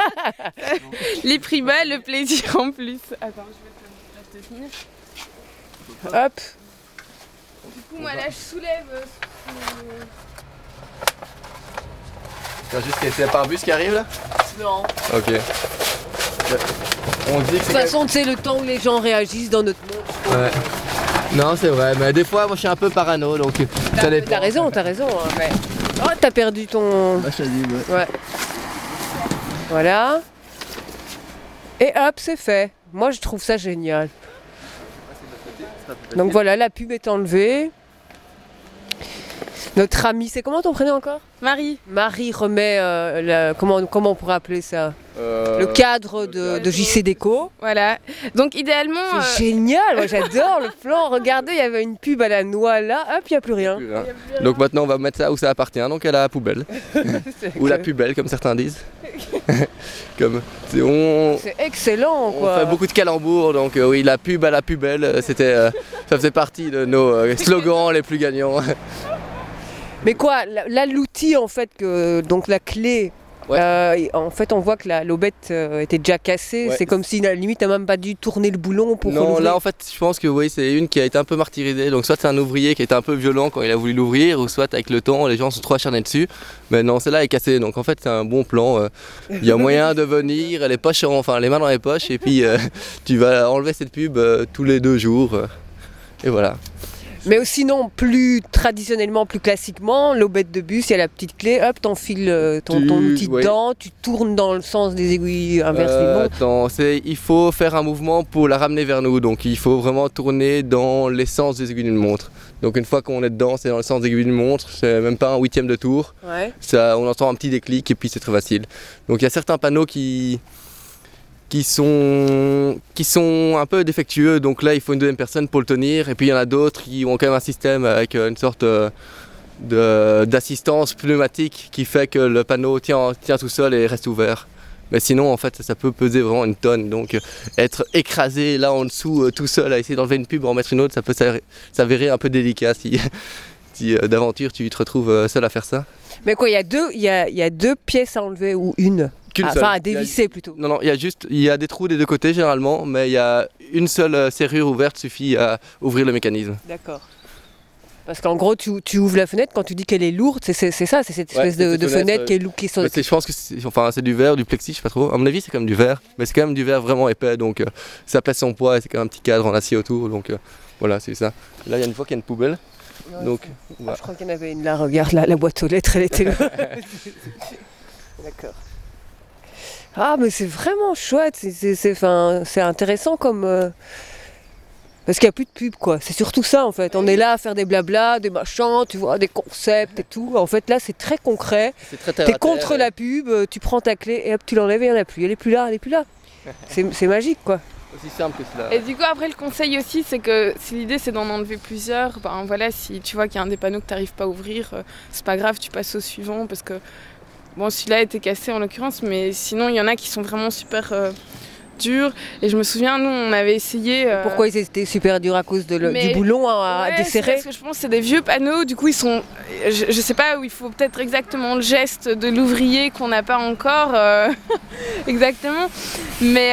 Les prix bas, le plaisir en plus. Attends, je vais te tenir. Hop. Du coup, moi là je soulève. C'est juste que c'est pas un bus qui arrive là? Non. Ok. On dit que de toute façon, tu sais, le temps où les gens réagissent dans notre monde. Ouais. Non, c'est vrai, mais des fois, moi, je suis un peu parano, donc ça dépend. T'as raison, hein, mais... Oh, t'as perdu ton... Ouais. Voilà. Et hop, c'est fait. Moi, je trouve ça génial. Donc voilà, la pub est enlevée. Notre amie, c'est comment ton prénom encore? Marie. Marie remet, comment on pourrait appeler ça? Le cadre de JC Déco. Voilà. Donc idéalement... C'est génial, moi j'adore le plan. Regardez, il y avait une pub à la noix là, hop, il n'y a plus rien. Donc maintenant on va mettre ça où ça appartient, donc à la poubelle. Ou la pubelle comme certains disent. C'est excellent quoi. On fait beaucoup de calembours, donc oui, la pub à la poubelle, ça faisait partie de nos slogans les plus gagnants. Mais quoi, là l'outil en fait, donc la clé, en fait on voit que l'aubette était déjà cassée, c'est comme si à la limite t'as même pas dû tourner le boulon pour Non, l'ouvrir. là en fait je pense que oui, c'est une qui a été un peu martyrisée, donc soit c'est un ouvrier qui a été un peu violent quand il a voulu l'ouvrir, ou soit avec le temps les gens sont trop acharnés dessus, mais non, celle-là est cassée, donc en fait c'est un bon plan, il y a moyen de venir, les mains dans les poches, et puis tu vas enlever cette pub tous les 2 jours, et voilà. Mais sinon, plus traditionnellement, plus classiquement, l'aubette de bus, il y a la petite clé, hop, t'enfiles ton outil dedans, tu tournes dans le sens des aiguilles inversement. Il faut faire un mouvement pour la ramener vers nous, donc il faut vraiment tourner dans les sens des aiguilles d'une montre. Donc une fois qu'on est dedans, c'est dans le sens des aiguilles d'une montre, c'est même pas un 1/8 de tour, on entend un petit déclic et puis c'est très facile. Donc il y a certains panneaux qui sont un peu défectueux, donc là il faut une deuxième personne pour le tenir, et puis il y en a d'autres qui ont quand même un système avec une sorte d'assistance pneumatique qui fait que le panneau tient tout seul et reste ouvert. Mais sinon en fait ça peut peser vraiment une tonne, donc être écrasé là en dessous tout seul à essayer d'enlever une pub, en mettre une autre, ça peut s'avérer un peu délicat si d'aventure tu te retrouves seul à faire ça. Mais quoi, il y a 2 pièces à enlever ou une? Enfin, à dévisser plutôt. Non, il y a des trous des 2 côtés généralement, mais il y a une seule serrure ouverte suffit à ouvrir le mécanisme. D'accord. Parce qu'en gros, tu ouvres la fenêtre quand tu dis qu'elle est lourde, c'est ça, c'est cette espèce de fenêtre qui est lourde, qui saute. Je pense que c'est du verre, du plexi, je sais pas trop. À mon avis, c'est quand même du verre, mais c'est quand même du verre vraiment épais, donc ça pèse son poids et c'est quand même un petit cadre en acier autour, donc voilà, c'est ça. Là, il y a une fois qu'il y a une poubelle. Ouais, donc, je crois qu'il y en avait une là, regarde, la boîte aux lettres, elle était là. D'accord. Ah, mais c'est vraiment chouette, c'est intéressant comme... Parce qu'il n'y a plus de pub, quoi. C'est surtout ça, en fait. On est là à faire des blablas, des machins, tu vois, des concepts et tout. En fait, là, c'est très concret. T'es contre la pub, tu prends ta clé et hop, tu l'enlèves et il n'y en a plus. Elle est plus là, elle est plus là. C'est magique, quoi. Aussi simple que cela. Et du coup, après, le conseil aussi, c'est que si l'idée c'est d'en enlever plusieurs, ben voilà, si tu vois qu'il y a un des panneaux que tu n'arrives pas à ouvrir, c'est pas grave, tu passes au suivant, parce que bon, celui-là était cassé en l'occurrence, mais sinon, il y en a qui sont vraiment super durs. Et je me souviens, nous, on avait essayé... Pourquoi ils étaient super durs? À cause du boulon à desserrer? Parce que je pense que c'est des vieux panneaux, du coup, ils sont... Je sais pas, où il faut peut-être exactement le geste de l'ouvrier qu'on n'a pas encore exactement, mais...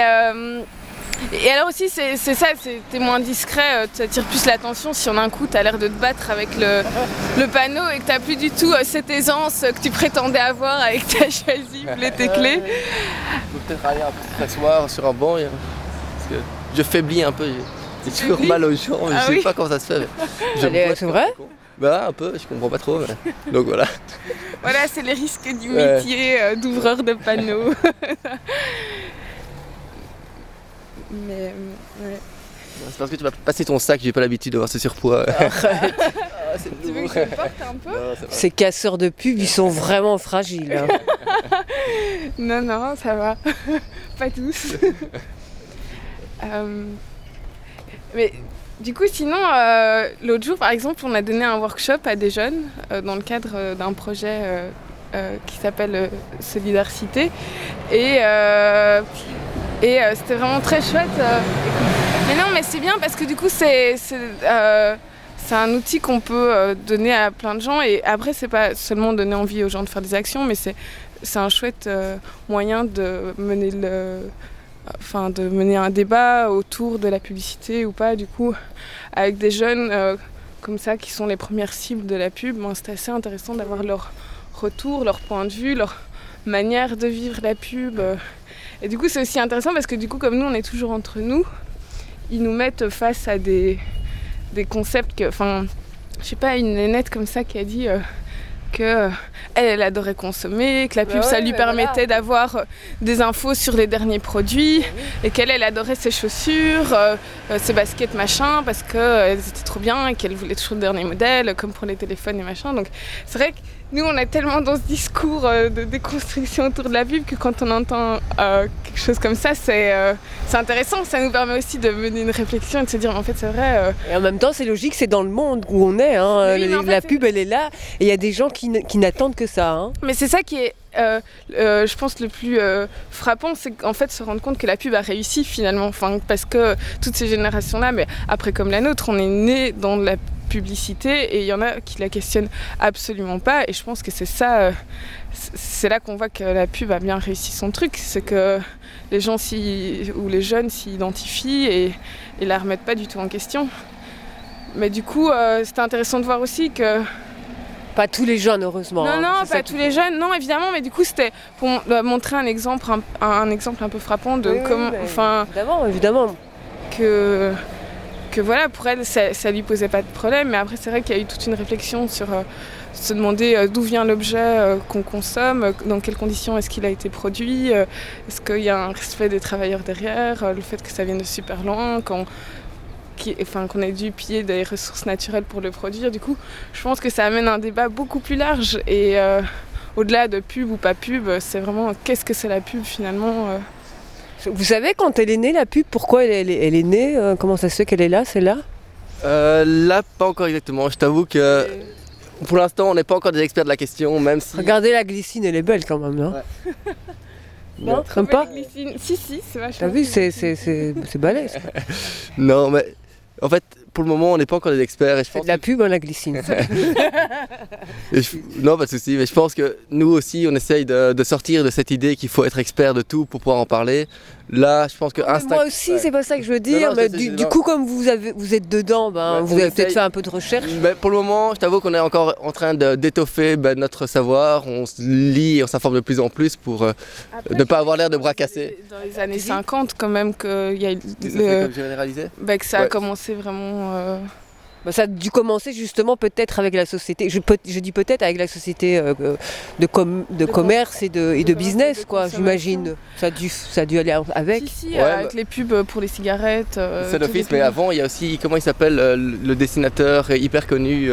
Et alors aussi, c'est ça, t'es moins discret, tu attires plus l'attention si en un coup t'as l'air de te battre avec le panneau et que t'as plus du tout cette aisance que tu prétendais avoir avec ta chasuble et tes clés. Faut peut-être aller un peu s'asseoir sur un banc, parce que je faiblis un peu, j'ai toujours mal aux jambes, je sais pas comment ça se fait. C'est vrai? Bah un peu, je comprends pas trop, mais... donc voilà. Voilà, c'est les risques du métier d'ouvreur de panneaux. Mais ouais. C'est parce que tu vas passer ton sac, j'ai pas l'habitude d'avoir ce surpoids. Arrête. Tu veux que je le porte un peu? Ces casseurs de pub, ils sont vraiment fragiles. Hein. Non, ça va. Pas tous. Mais du coup, sinon, l'autre jour, par exemple, on a donné un workshop à des jeunes dans le cadre d'un projet qui s'appelle Solidarité. Et c'était vraiment très chouette. Mais non, mais c'est bien parce que du coup, c'est un outil qu'on peut donner à plein de gens. Et après, c'est pas seulement donner envie aux gens de faire des actions, mais c'est un chouette moyen de mener un débat autour de la publicité ou pas. Du coup, avec des jeunes comme ça qui sont les premières cibles de la pub, c'est assez intéressant d'avoir leur retour, leur point de vue, leur manière de vivre la pub. Et du coup, c'est aussi intéressant parce que du coup, comme nous, on est toujours entre nous, ils nous mettent face à des concepts que... Enfin, je sais pas, une nénette comme ça qui a dit elle adorait consommer, que la pub ça lui permettait d'avoir des infos sur les derniers produits et qu'elle adorait ses chaussures, ses baskets machin parce qu'elles étaient trop bien et qu'elle voulait toujours le dernier modèle comme pour les téléphones et machin. Donc c'est vrai que nous on est tellement dans ce discours de déconstruction autour de la pub que quand on entend quelque chose comme ça c'est intéressant, ça nous permet aussi de mener une réflexion et de se dire en fait c'est vrai. Et en même temps c'est logique, c'est dans le monde où on est, hein. Oui, la pub elle est là et il y a des gens qui n'attendent que ça. Hein. Mais c'est ça qui est, je pense, le plus frappant, c'est qu'en fait se rendre compte que la pub a réussi finalement, parce que toutes ces générations-là, mais après comme la nôtre, on est né dans la publicité et il y en a qui la questionnent absolument pas et je pense que c'est ça, c'est là qu'on voit que la pub a bien réussi son truc, c'est que les gens ou les jeunes s'y identifient et la remettent pas du tout en question. Mais du coup, c'était intéressant de voir aussi que pas tous les jeunes, heureusement. Non, pas tous les jeunes, non, évidemment, mais du coup, c'était pour montrer un exemple un peu frappant de comment. Évidemment. Que voilà, pour elle, ça lui posait pas de problème, mais après, c'est vrai qu'il y a eu toute une réflexion sur se demander d'où vient l'objet qu'on consomme, dans quelles conditions est-ce qu'il a été produit, est-ce qu'il y a un respect des travailleurs derrière, le fait que ça vienne de super loin, qu'on ait dû piller des ressources naturelles pour le produire. Du coup, je pense que ça amène un débat beaucoup plus large et au-delà de pub ou pas pub, c'est vraiment qu'est-ce que c'est la pub finalement. Vous savez quand elle est née la pub, pourquoi elle est née, comment ça se fait qu'elle est là, celle-là Là, pas encore exactement. Je t'avoue que pour l'instant, on n'est pas encore des experts de la question, même si... Regardez la glycine, elle est belle quand même, non? Ouais. Non, comme pas? Si, c'est vachement. T'as vu, c'est balèze. Non, mais en fait, pour le moment, on n'est pas encore des experts. C'est de la pub, hein, la glycine. Non, pas de souci, mais je pense que nous aussi, on essaye de sortir de cette idée qu'il faut être expert de tout pour pouvoir en parler. Là, je pense que moi aussi, c'est pas ça que je veux dire, mais du coup, comme vous êtes dedans, vous avez peut-être fait un peu de recherche. Mais pour le moment, je t'avoue qu'on est encore en train d'étoffer notre savoir. On se lit, on s'informe de plus en plus pour ne pas avoir l'air de bras cassés. Dans les années 50, quand même, qu'il y a que ça a commencé vraiment. Ça a dû commencer justement peut-être avec la société, je dis peut-être avec la société de commerce et de business, quoi, j'imagine. Ça a dû aller avec. Avec les pubs pour les cigarettes. C'est l'office, mais avant, il y a aussi, comment il s'appelle, le dessinateur hyper connu,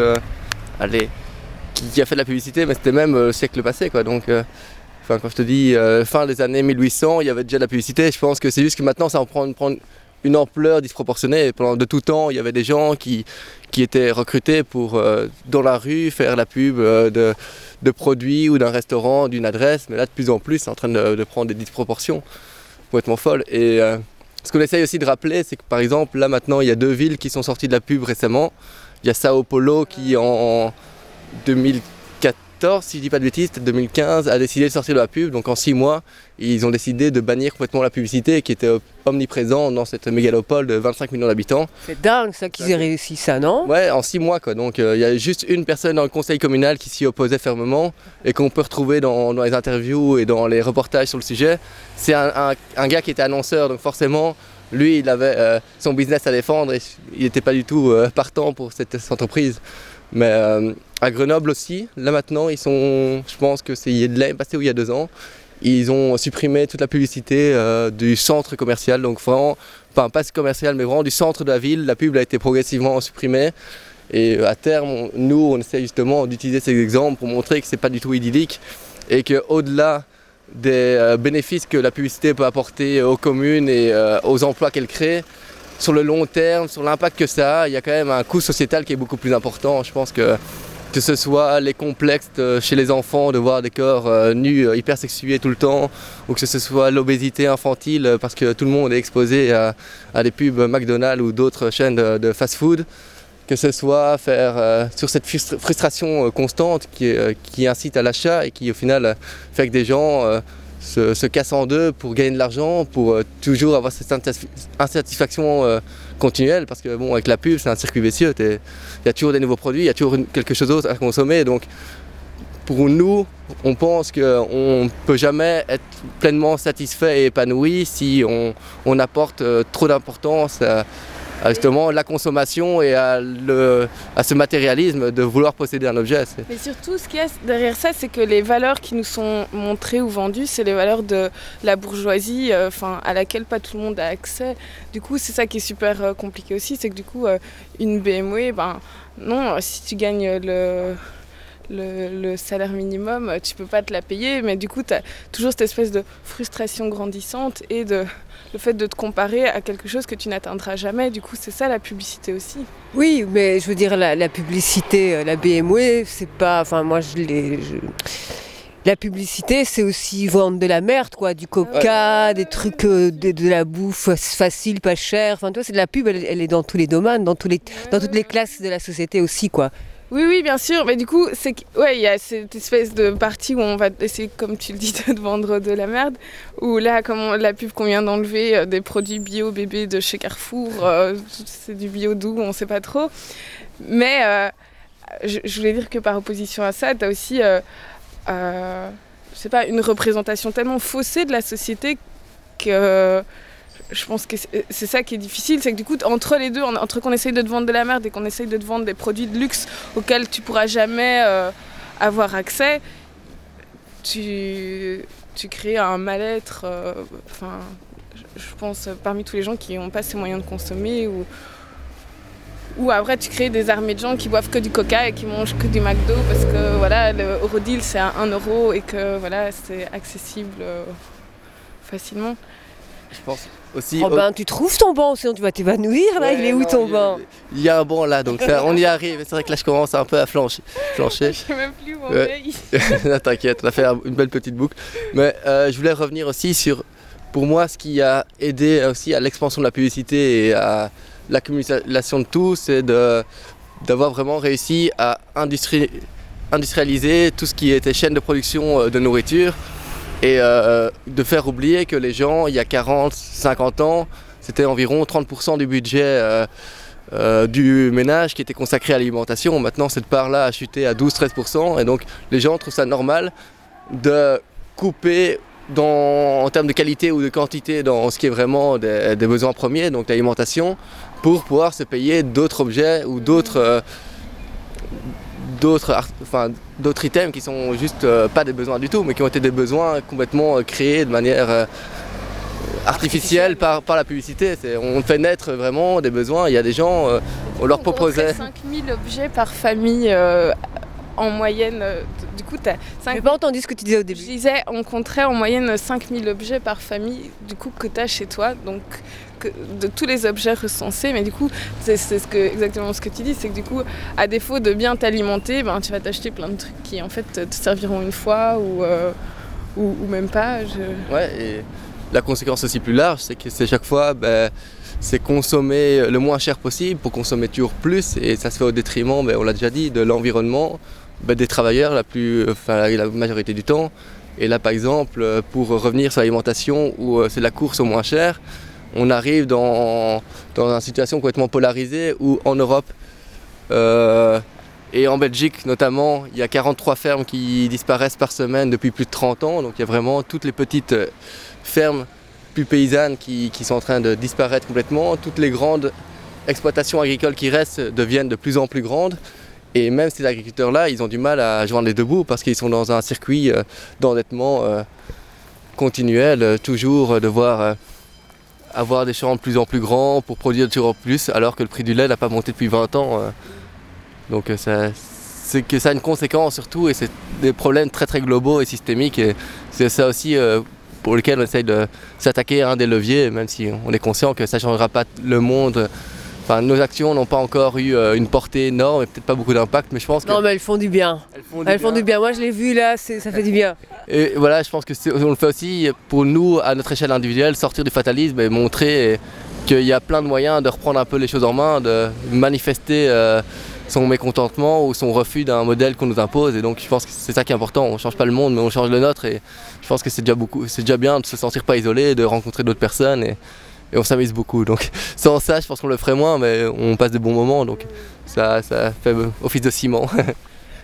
qui a fait de la publicité, mais c'était même le siècle passé, quoi. Donc, quand je te dis fin des années 1800, il y avait déjà de la publicité. Je pense que c'est juste que maintenant, ça en prend une ampleur disproportionnée. Pendant de tout temps, il y avait des gens qui étaient recrutés pour, dans la rue, faire la pub de produits ou d'un restaurant, d'une adresse. Mais là, de plus en plus, c'est en train de prendre des disproportions complètement folles. Et ce qu'on essaye aussi de rappeler, c'est que par exemple, là maintenant, il y a 2 villes qui sont sorties de la pub récemment. Il y a Sao Paulo qui, en 2014, si je dis pas de bêtises, peut-être 2015, a décidé de sortir de la pub. Donc en 6 mois, ils ont décidé de bannir complètement la publicité qui était omniprésente dans cette mégalopole de 25 millions d'habitants. C'est dingue ça qu'ils aient réussi ça, non? Ouais, en 6 mois quoi. Donc il y a juste une personne dans le conseil communal qui s'y opposait fermement et qu'on peut retrouver dans les interviews et dans les reportages sur le sujet. C'est un gars qui était annonceur, donc forcément, lui, il avait son business à défendre et il n'était pas du tout partant pour cette entreprise. Mais à Grenoble aussi, là maintenant, ils sont, je pense que c'est l'année passée ou il y a 2 ans, ils ont supprimé toute la publicité du centre commercial, donc vraiment, enfin pas commercial, mais vraiment du centre de la ville. La pub a été progressivement supprimée. Et à terme, nous, on essaie justement d'utiliser ces exemples pour montrer que c'est pas du tout idyllique et qu'au-delà des bénéfices que la publicité peut apporter aux communes et aux emplois qu'elle crée, sur le long terme, sur l'impact que ça a, il y a quand même un coût sociétal qui est beaucoup plus important. Je pense que ce soit les complexes chez les enfants de voir des corps nus, hypersexués tout le temps, ou que ce soit l'obésité infantile parce que tout le monde est exposé à des pubs McDonald's ou d'autres chaînes de fast-food, que ce soit faire sur cette frustration constante qui incite à l'achat et qui au final fait que des gens se cassent en deux pour gagner de l'argent, pour toujours avoir cette insatisfaction continuelle, parce que bon, avec la pub c'est un circuit vicieux, il y a toujours des nouveaux produits, il y a toujours quelque chose d'autre à consommer, donc pour nous on pense qu'on ne peut jamais être pleinement satisfait et épanoui si on apporte trop d'importance justement la consommation et à ce matérialisme de vouloir posséder un objet. Mais surtout, ce qu'il y a derrière ça, c'est que les valeurs qui nous sont montrées ou vendues, c'est les valeurs de la bourgeoisie, à laquelle pas tout le monde a accès. Du coup, c'est ça qui est super compliqué aussi, c'est que du coup, une BMW, non, si tu gagnes le salaire minimum, tu peux pas te la payer, mais du coup, tu as toujours cette espèce de frustration grandissante et le fait de te comparer à quelque chose que tu n'atteindras jamais. Du coup, c'est ça la publicité aussi. Oui, mais je veux dire, la publicité, la BMW, c'est pas... La publicité, c'est aussi vendre de la merde, quoi, du coca, des trucs, de la bouffe facile, pas chère. Enfin, toi, c'est de la pub, elle est dans tous les domaines, dans toutes les classes de la société aussi, quoi. Oui, bien sûr. Mais du coup, il y a cette espèce de partie où on va essayer, comme tu le dis, de te vendre de la merde. Où là, comme la pub qu'on vient d'enlever, des produits bio bébés de chez Carrefour, c'est du bio doux, on sait pas trop. Mais je voulais dire que par opposition à ça, tu as aussi une représentation tellement faussée de la société que je pense que c'est ça qui est difficile, c'est que du coup entre les deux, entre qu'on essaye de te vendre de la merde et qu'on essaye de te vendre des produits de luxe auxquels tu pourras jamais avoir accès, tu crées un mal-être, je pense parmi tous les gens qui n'ont pas ces moyens de consommer ou après tu crées des armées de gens qui boivent que du coca et qui mangent que du McDo parce que voilà, le Eurodeal c'est à 1 euro et que voilà, c'est accessible facilement. Je pense aussi. Tu trouves ton banc, sinon tu vas t'évanouir là, il est où ton banc? Il y a un banc là, donc on y arrive. C'est vrai que là je commence un peu à flancher. Je sais même plus où on est. T'inquiète, on a fait une belle petite boucle. Mais je voulais revenir aussi sur, pour moi, ce qui a aidé aussi à l'expansion de la publicité et à l'accumulation de tout, c'est d'avoir vraiment réussi à industrialiser tout ce qui était chaîne de production de nourriture. Et de faire oublier que les gens, il y a 40, 50 ans, c'était environ 30% du budget du ménage qui était consacré à l'alimentation. Maintenant, cette part-là a chuté à 12-13%. Et donc, les gens trouvent ça normal de couper en termes de qualité ou de quantité dans ce qui est vraiment des besoins premiers, donc l'alimentation, pour pouvoir se payer d'autres objets ou d'autres items qui sont juste pas des besoins du tout, mais qui ont été des besoins complètement créés de manière artificielle par la publicité. On fait naître vraiment des besoins. Il y a des gens, on leur proposait... 5000 objets par famille en moyenne. Du coup, Je n'ai pas entendu ce que tu disais au début. Je disais, on compterait en moyenne 5000 objets par famille du coup, que tu as chez toi. Donc, de tous les objets recensés, mais du coup c'est exactement ce que tu dis, c'est que du coup à défaut de bien t'alimenter, tu vas t'acheter plein de trucs qui en fait te serviront une fois ou même pas. Ouais, et la conséquence aussi plus large, c'est que c'est chaque fois c'est consommer le moins cher possible pour consommer toujours plus, et ça se fait au détriment, on l'a déjà dit, de l'environnement, des travailleurs la majorité du temps. Et là par exemple, pour revenir sur l'alimentation où c'est la course au moins cher, on arrive dans une situation complètement polarisée où en Europe et en Belgique notamment, il y a 43 fermes qui disparaissent par semaine depuis plus de 30 ans. Donc il y a vraiment toutes les petites fermes plus paysannes qui sont en train de disparaître complètement. Toutes les grandes exploitations agricoles qui restent deviennent de plus en plus grandes. Et même ces agriculteurs-là, ils ont du mal à joindre les deux bouts parce qu'ils sont dans un circuit d'endettement continuel, toujours devoir... avoir des champs de plus en plus grands pour produire toujours plus, alors que le prix du lait n'a pas monté depuis 20 ans. Donc c'est que ça a une conséquence surtout, et c'est des problèmes très très globaux et systémiques, et c'est ça aussi pour lequel on essaye de s'attaquer à un des leviers, même si on est conscient que ça ne changera pas le monde. Enfin, nos actions n'ont pas encore eu une portée énorme et peut-être pas beaucoup d'impact, mais je pense que... Non, mais elles font du bien. Elles font du bien. Moi, je l'ai vu là, ça fait du bien. Et voilà, je pense qu'on le fait aussi pour nous, à notre échelle individuelle, sortir du fatalisme et montrer qu'il y a plein de moyens de reprendre un peu les choses en main, de manifester son mécontentement ou son refus d'un modèle qu'on nous impose. Et donc, je pense que c'est ça qui est important. On ne change pas le monde, mais on change le nôtre. Et je pense que c'est déjà bien de se sentir pas isolé, de rencontrer d'autres personnes. Et on s'amuse beaucoup, donc sans ça je pense qu'on le ferait moins, mais on passe de bons moments, donc ça fait office de ciment.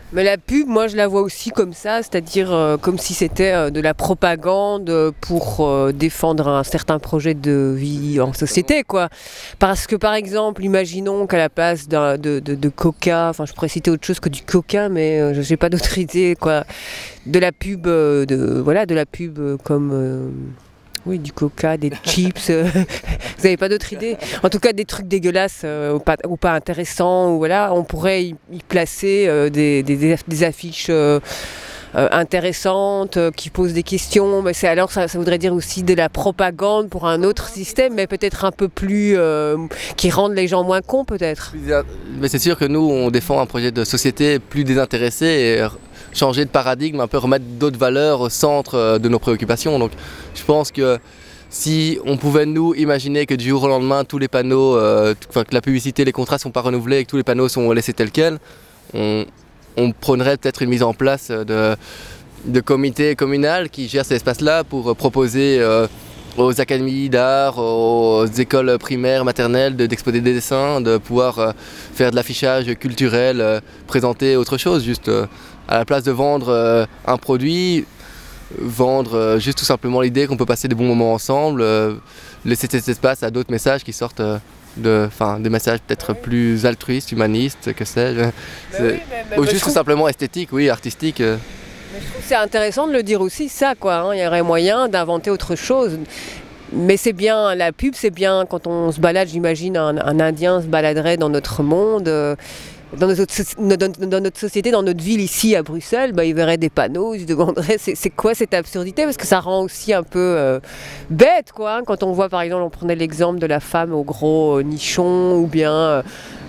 Mais la pub, moi je la vois aussi comme ça, c'est-à-dire comme si c'était de la propagande pour défendre un certain projet de vie en société, quoi. Parce que par exemple, imaginons qu'à la place de Coca, enfin je pourrais citer autre chose que du Coca, mais je n'ai pas d'autre idée, quoi. De la pub, de la pub comme... Oui, du coca, des chips, vous n'avez pas d'autres idées? En tout cas, des trucs dégueulasses ou pas intéressants, ou voilà, on pourrait y placer des affiches intéressantes qui posent des questions. Mais ça voudrait dire aussi de la propagande pour un autre système, mais peut-être un peu plus... qui rendent les gens moins cons, peut-être. Mais c'est sûr que nous, on défend un projet de société plus désintéressé et changer de paradigme, un peu remettre d'autres valeurs au centre de nos préoccupations. Donc je pense que si on pouvait nous imaginer que du jour au lendemain tous les panneaux, que la publicité, les contrats ne sont pas renouvelés et que tous les panneaux sont laissés tels quels, on prônerait peut-être une mise en place de comités communaux qui gèrent ces espaces-là pour proposer aux académies d'art, aux écoles primaires, maternelles, d'exposer des dessins, de pouvoir faire de l'affichage culturel, présenter autre chose, juste à la place de vendre un produit, vendre juste tout simplement l'idée qu'on peut passer des bons moments ensemble, laisser cet espace à d'autres messages qui sortent des messages peut-être plus altruistes, humanistes, que sais-je, ou juste tout simplement esthétiques, oui, artistiques. Mais je trouve que c'est intéressant de le dire aussi, ça, quoi. Hein. Il y aurait moyen d'inventer autre chose. Mais c'est bien, la pub, c'est bien quand on se balade, j'imagine, un Indien se baladerait dans notre monde. Dans notre société, dans notre ville ici à Bruxelles, il verrait des panneaux, il se demanderait c'est quoi cette absurdité, parce que ça rend aussi un peu bête, quoi. Hein, quand on voit, par exemple, on prenait l'exemple de la femme au gros nichon, ou bien...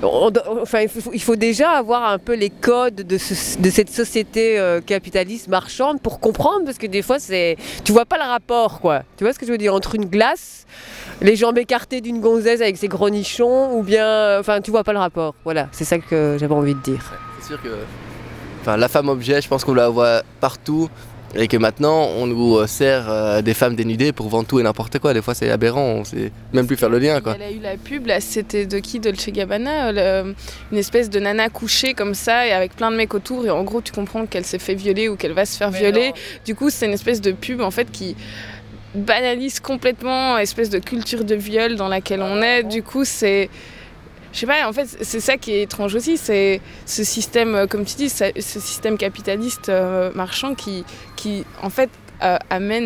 il faut déjà avoir un peu les codes de cette société capitaliste marchande pour comprendre, parce que des fois, tu vois pas le rapport, quoi. Tu vois ce que je veux dire, entre une glace, les jambes écartées d'une gonzesse avec ses gros nichons, ou bien... tu vois pas le rapport. Voilà, c'est ça que j'avais envie de dire. C'est sûr que la femme objet, je pense qu'on la voit partout, et que maintenant, on nous sert des femmes dénudées pour vendre tout et n'importe quoi. Des fois, c'est aberrant, on sait même plus faire le lien, quoi. Elle a eu la pub, là, c'était de qui? Dolce Gabbana, une espèce de nana couchée comme ça, et avec plein de mecs autour, et en gros, tu comprends qu'elle s'est fait violer ou qu'elle va se faire violer. Non. Du coup, c'est une espèce de pub, en fait, qui banalise complètement espèce de culture de viol dans laquelle on est. Du coup, c'est... Je sais pas, en fait, c'est ça qui est étrange aussi, c'est ce système, comme tu dis, ce système capitaliste marchand qui en fait, amène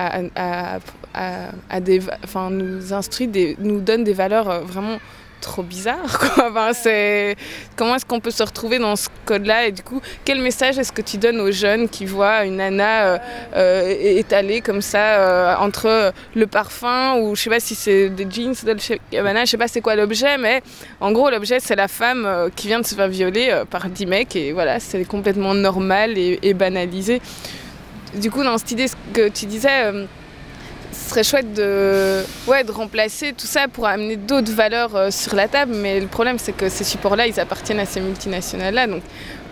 à des... Enfin, nous instruit, nous donne des valeurs vraiment trop bizarres, quoi. Comment est-ce qu'on peut se retrouver dans ce code-là, et du coup, quel message est-ce que tu donnes aux jeunes qui voient une nana étalée comme ça entre le parfum, ou je sais pas si c'est des jeans Dolce Gabbana, je sais pas c'est quoi l'objet, mais en gros l'objet c'est la femme qui vient de se faire violer par 10 mecs, et voilà, c'est complètement normal et banalisé. Du coup, dans cette idée que tu disais, ce serait chouette de remplacer tout ça pour amener d'autres valeurs sur la table, mais le problème c'est que ces supports-là, ils appartiennent à ces multinationales-là, donc...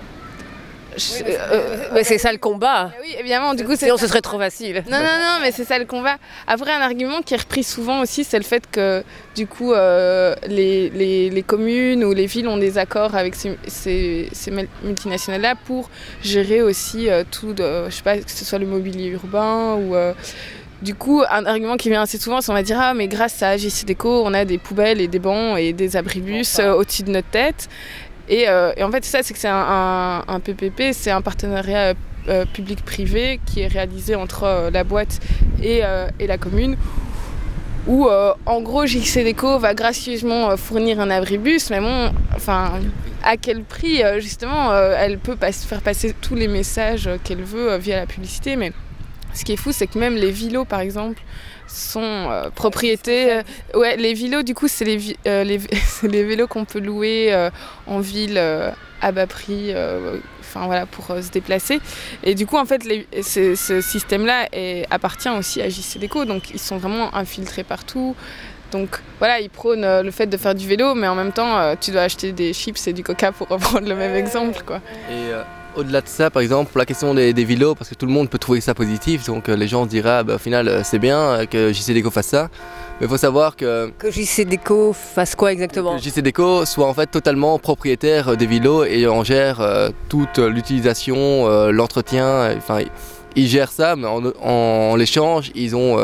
mais c'est ça le combat. Oui, évidemment, du coup, sinon ce serait trop facile. Non, mais c'est ça le combat. Après, un argument qui est repris souvent aussi, c'est le fait que, du coup, les communes ou les villes ont des accords avec ces multinationales-là pour gérer aussi tout, je sais pas, que ce soit le mobilier urbain ou... Du coup, un argument qui vient assez souvent, c'est on va dire « Ah, mais grâce à JCDecaux, on a des poubelles et des bancs et des abribus au-dessus de notre tête. » Et en fait, c'est que c'est un PPP, c'est un partenariat public-privé qui est réalisé entre la boîte et la commune, où en gros JCDecaux va gracieusement fournir un abribus, mais bon, à quel prix justement elle peut faire passer tous les messages qu'elle veut via la publicité. Mais ce qui est fou, c'est que même les vilos, par exemple, sont propriétés... les vilos, du coup, c'est les vélos qu'on peut louer en ville à bas prix, pour se déplacer. Et du coup, en fait, ce système-là appartient aussi à JCDecaux, donc ils sont vraiment infiltrés partout. Donc voilà, ils prônent le fait de faire du vélo, mais en même temps, tu dois acheter des chips et du coca pour reprendre le même exemple, quoi. au-delà de ça, par exemple, pour la question des vélos, parce que tout le monde peut trouver ça positif, donc les gens se diraient au final c'est bien que JCDecaux fasse ça. Mais il faut savoir que JCDecaux fasse quoi exactement? Que JCDecaux soit en fait totalement propriétaire des vélos et en gère toute l'utilisation, l'entretien. Enfin, ils gèrent ça, mais en l'échange, ils ont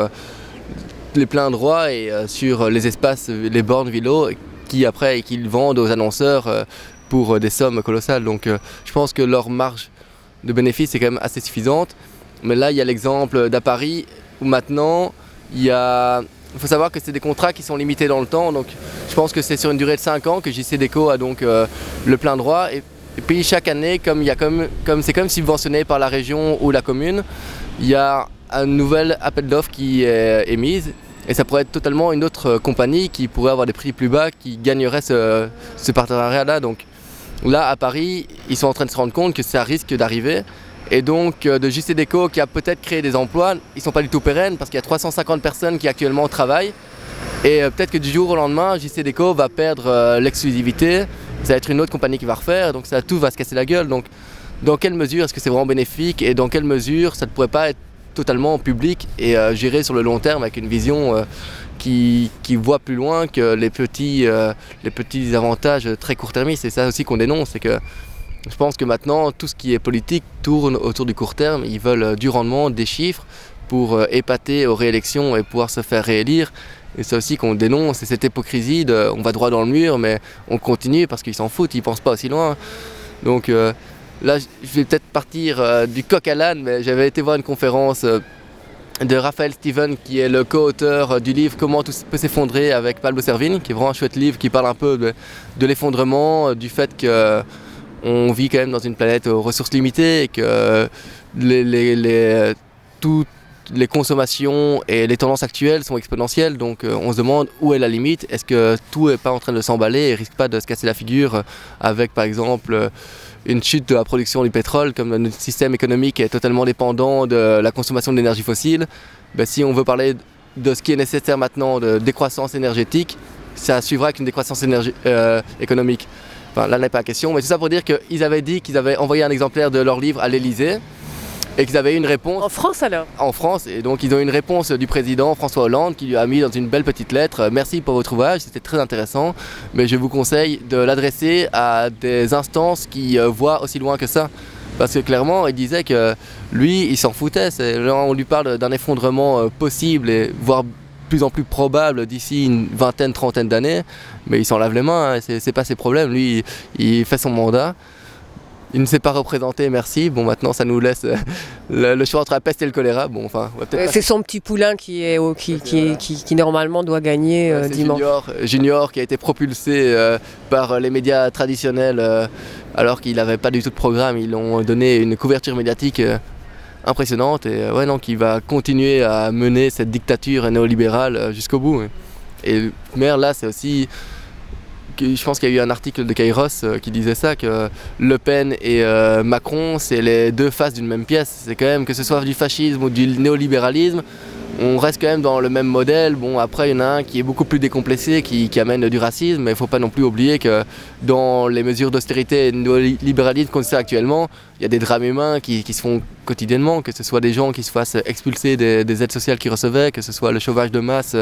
les pleins droits et sur les espaces, les bornes vélos, qu'ils vendent aux annonceurs pour des sommes colossales. Donc je pense que leur marge de bénéfice est quand même assez suffisante. Mais là, il y a l'exemple d'à Paris où maintenant, il faut savoir que c'est des contrats qui sont limités dans le temps. Donc je pense que c'est sur une durée de 5 ans que JCDecaux a donc le plein droit. Et puis chaque année, comme c'est quand même subventionné par la région ou la commune, il y a un nouvel appel d'offres qui est émise. Et ça pourrait être totalement une autre compagnie qui pourrait avoir des prix plus bas, qui gagnerait ce partenariat-là. Donc là, à Paris, ils sont en train de se rendre compte que ça risque d'arriver. Et donc, de JCDecaux qui a peut-être créé des emplois, ils ne sont pas du tout pérennes parce qu'il y a 350 personnes qui actuellement travaillent. Et peut-être que du jour au lendemain, JCDecaux va perdre l'exclusivité. Ça va être une autre compagnie qui va refaire, donc tout va se casser la gueule. Donc, dans quelle mesure est-ce que c'est vraiment bénéfique et dans quelle mesure ça ne pourrait pas être totalement public et géré sur le long terme avec une vision qui voit plus loin que les petits avantages très court-termistes. Et ça aussi qu'on dénonce, c'est que je pense que maintenant tout ce qui est politique tourne autour du court terme. Ils veulent du rendement, des chiffres pour épater aux réélections et pouvoir se faire réélire. Et c'est aussi qu'on dénonce, et cette hypocrisie de on va droit dans le mur mais on continue parce qu'ils s'en foutent, ils ne pensent pas aussi loin. Donc là, je vais peut-être partir du coq à l'âne, mais j'avais été voir une conférence de Raphaël Steven, qui est le co-auteur du livre Comment tout peut s'effondrer avec Pablo Servigne, qui est vraiment un chouette livre qui parle un peu de l'effondrement, du fait qu'on vit quand même dans une planète aux ressources limitées et que toutes les consommations et les tendances actuelles sont exponentielles. Donc on se demande où est la limite. Est-ce que tout n'est pas en train de s'emballer et risque pas de se casser la figure avec par exemple une chute de la production du pétrole, comme notre système économique est totalement dépendant de la consommation d'énergie fossile. Si on veut parler de ce qui est nécessaire maintenant de décroissance énergétique, ça suivra avec une décroissance économique. Enfin, là n'est pas la question, mais c'est ça pour dire qu'ils avaient dit qu'ils avaient envoyé un exemplaire de leur livre à l'Elysée et qu'ils avaient eu une réponse. En France alors? En France, et donc ils ont eu une réponse du président François Hollande qui lui a mis dans une belle petite lettre « Merci pour votre ouvrage, c'était très intéressant, mais je vous conseille de l'adresser à des instances qui voient aussi loin que ça. » Parce que clairement, il disait que lui, il s'en foutait. Là, on lui parle d'un effondrement possible et voire plus en plus probable d'ici une vingtaine, trentaine d'années, mais il s'en lave les mains, hein, c'est pas ses problèmes. Lui, il fait son mandat. Il ne s'est pas représenté, merci. Bon, maintenant, ça nous laisse le choix entre la peste et le choléra. Bon, enfin, c'est son petit poulain qui normalement doit gagner dimanche. Junior qui a été propulsé par les médias traditionnels alors qu'il n'avait pas du tout de programme. Ils lui ont donné une couverture médiatique impressionnante et qui va continuer à mener cette dictature néolibérale jusqu'au bout. Et le maire, là, c'est aussi... Je pense qu'il y a eu un article de Kairos qui disait ça, que Le Pen et Macron, c'est les deux faces d'une même pièce. C'est quand même, que ce soit du fascisme ou du néolibéralisme, on reste quand même dans le même modèle. Bon, après, il y en a un qui est beaucoup plus décomplexé, qui amène du racisme, mais il ne faut pas non plus oublier que dans les mesures d'austérité et de néolibéralisme qu'on sait actuellement, il y a des drames humains qui se font quotidiennement, que ce soit des gens qui se fassent expulser des aides sociales qu'ils recevaient, que ce soit le chômage de masse.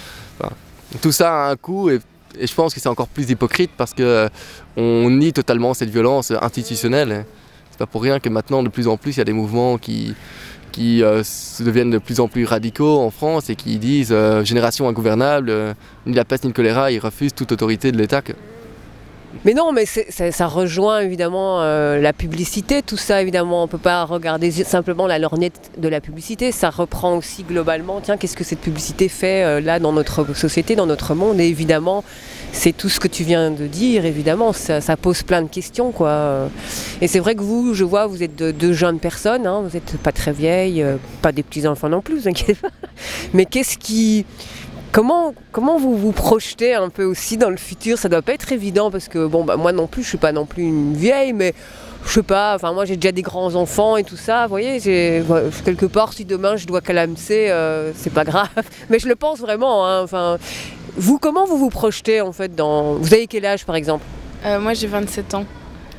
Tout ça a un coût. Et je pense que c'est encore plus hypocrite parce qu'on nie totalement cette violence institutionnelle. C'est pas pour rien que maintenant, de plus en plus, il y a des mouvements qui deviennent de plus en plus radicaux en France et qui disent génération ingouvernable, ni la peste ni le choléra, ils refusent toute autorité de l'État. Mais non, mais ça rejoint évidemment la publicité, tout ça évidemment, on ne peut pas regarder simplement la lorgnette de la publicité, ça reprend aussi globalement, tiens, qu'est-ce que cette publicité fait là dans notre société, dans notre monde, et évidemment, c'est tout ce que tu viens de dire, évidemment, ça pose plein de questions, quoi. Et c'est vrai que vous, je vois, vous êtes deux jeunes personnes, hein, vous n'êtes pas très vieilles, pas des petits-enfants non plus, vous inquiétez pas, mais qu'est-ce qui... Comment vous vous projetez un peu aussi dans le futur? Ça doit pas être évident parce que moi non plus, je suis pas non plus une vieille, mais je sais pas, enfin moi j'ai déjà des grands enfants et tout ça, vous voyez, quelque part si demain je dois calamser, c'est pas grave, mais je le pense vraiment, hein, enfin, comment vous vous projetez en fait dans... Vous avez quel âge par exemple? Moi j'ai 27 ans.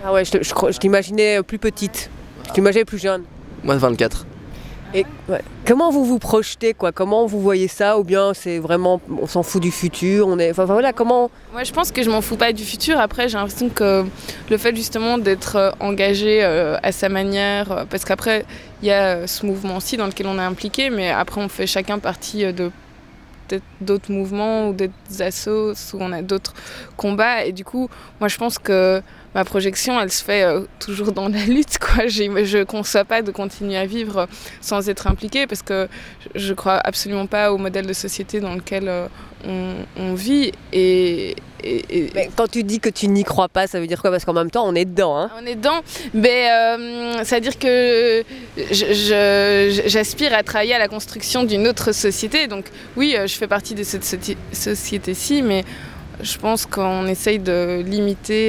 Ah ouais, je t'imaginais plus petite. Je t'imaginais plus jeune. Moi, 24. Et ouais. Comment vous vous projetez, quoi? Comment vous voyez ça? Ou bien c'est vraiment, on s'en fout du futur? Enfin voilà, comment? Moi, je pense que je m'en fous pas du futur. Après, j'ai l'impression que le fait justement d'être engagé à sa manière, parce qu'après, il y a ce mouvement-ci dans lequel on est impliqué, mais après, on fait chacun partie de peut-être d'autres mouvements ou d'autres assos où on a d'autres combats. Et du coup, moi, je pense que ma projection, elle se fait toujours dans la lutte, quoi. Je ne conçois pas de continuer à vivre sans être impliquée parce que je ne crois absolument pas au modèle de société dans lequel on vit. Mais quand tu dis que tu n'y crois pas, ça veut dire quoi? Parce qu'en même temps, on est dedans. Hein. On est dedans, mais ça veut dire que j'aspire à travailler à la construction d'une autre société. Donc oui, je fais partie de cette société-ci, mais je pense qu'on essaye de limiter,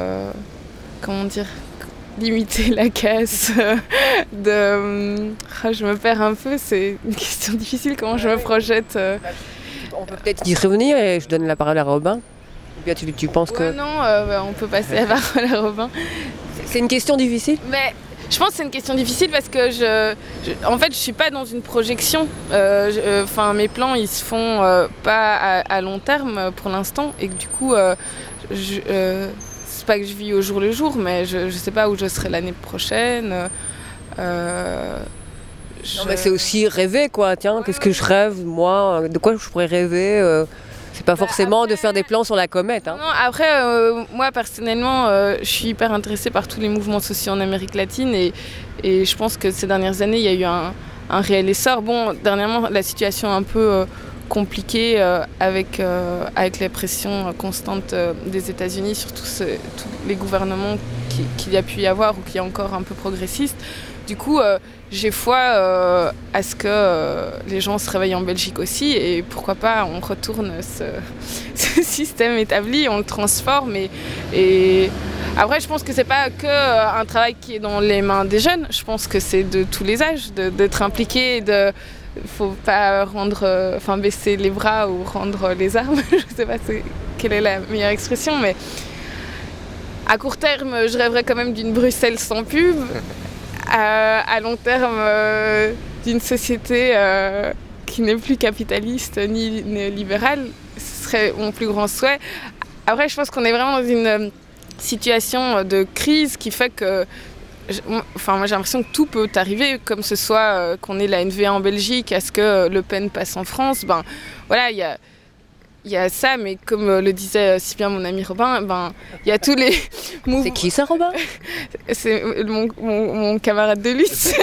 limiter la casse. Je me perds un peu, c'est une question difficile, comment je me projette. On peut peut-être y revenir et je donne la parole à Robin. Ou bien tu penses que... Non, on peut passer la parole à Robin. C'est une question difficile? Mais je pense que c'est une question difficile parce que en fait, je suis pas dans une projection. Mes plans, ils se font pas à long terme pour l'instant. Et que du coup, c'est pas que je vis au jour le jour, mais je sais pas où je serai l'année prochaine. Non, mais c'est aussi rêver, quoi. Tiens, qu'est-ce que je rêve, moi? De quoi je pourrais rêver? C'est pas forcément de faire des plans sur la comète. Hein. Non, après, moi, personnellement, je suis hyper intéressée par tous les mouvements sociaux en Amérique latine et je pense que ces dernières années, il y a eu un réel essor. Bon, dernièrement, la situation est un peu compliquée avec la pression constante des États-Unis sur tous les gouvernements qu'il y a pu y avoir ou qui est encore un peu progressiste. Du coup, j'ai foi à ce que les gens se réveillent en Belgique aussi et pourquoi pas on retourne ce système établi, on le transforme et après je pense que c'est pas que un travail qui est dans les mains des jeunes, je pense que c'est de tous les âges d'être impliqué, faut pas baisser les bras ou rendre les armes, je sais pas quelle est la meilleure expression, mais à court terme je rêverais quand même d'une Bruxelles sans pub. À long terme, d'une société qui n'est plus capitaliste ni néolibérale, ce serait mon plus grand souhait. Après, je pense qu'on est vraiment dans une situation de crise qui fait que, moi j'ai l'impression que tout peut arriver, comme ce soit qu'on ait la NVA en Belgique, à ce que Le Pen passe en France. Voilà, il y a ça, mais comme le disait si bien mon ami Robin, il y a tous les mouvements... C'est qui ça, Robin? C'est mon camarade de lutte.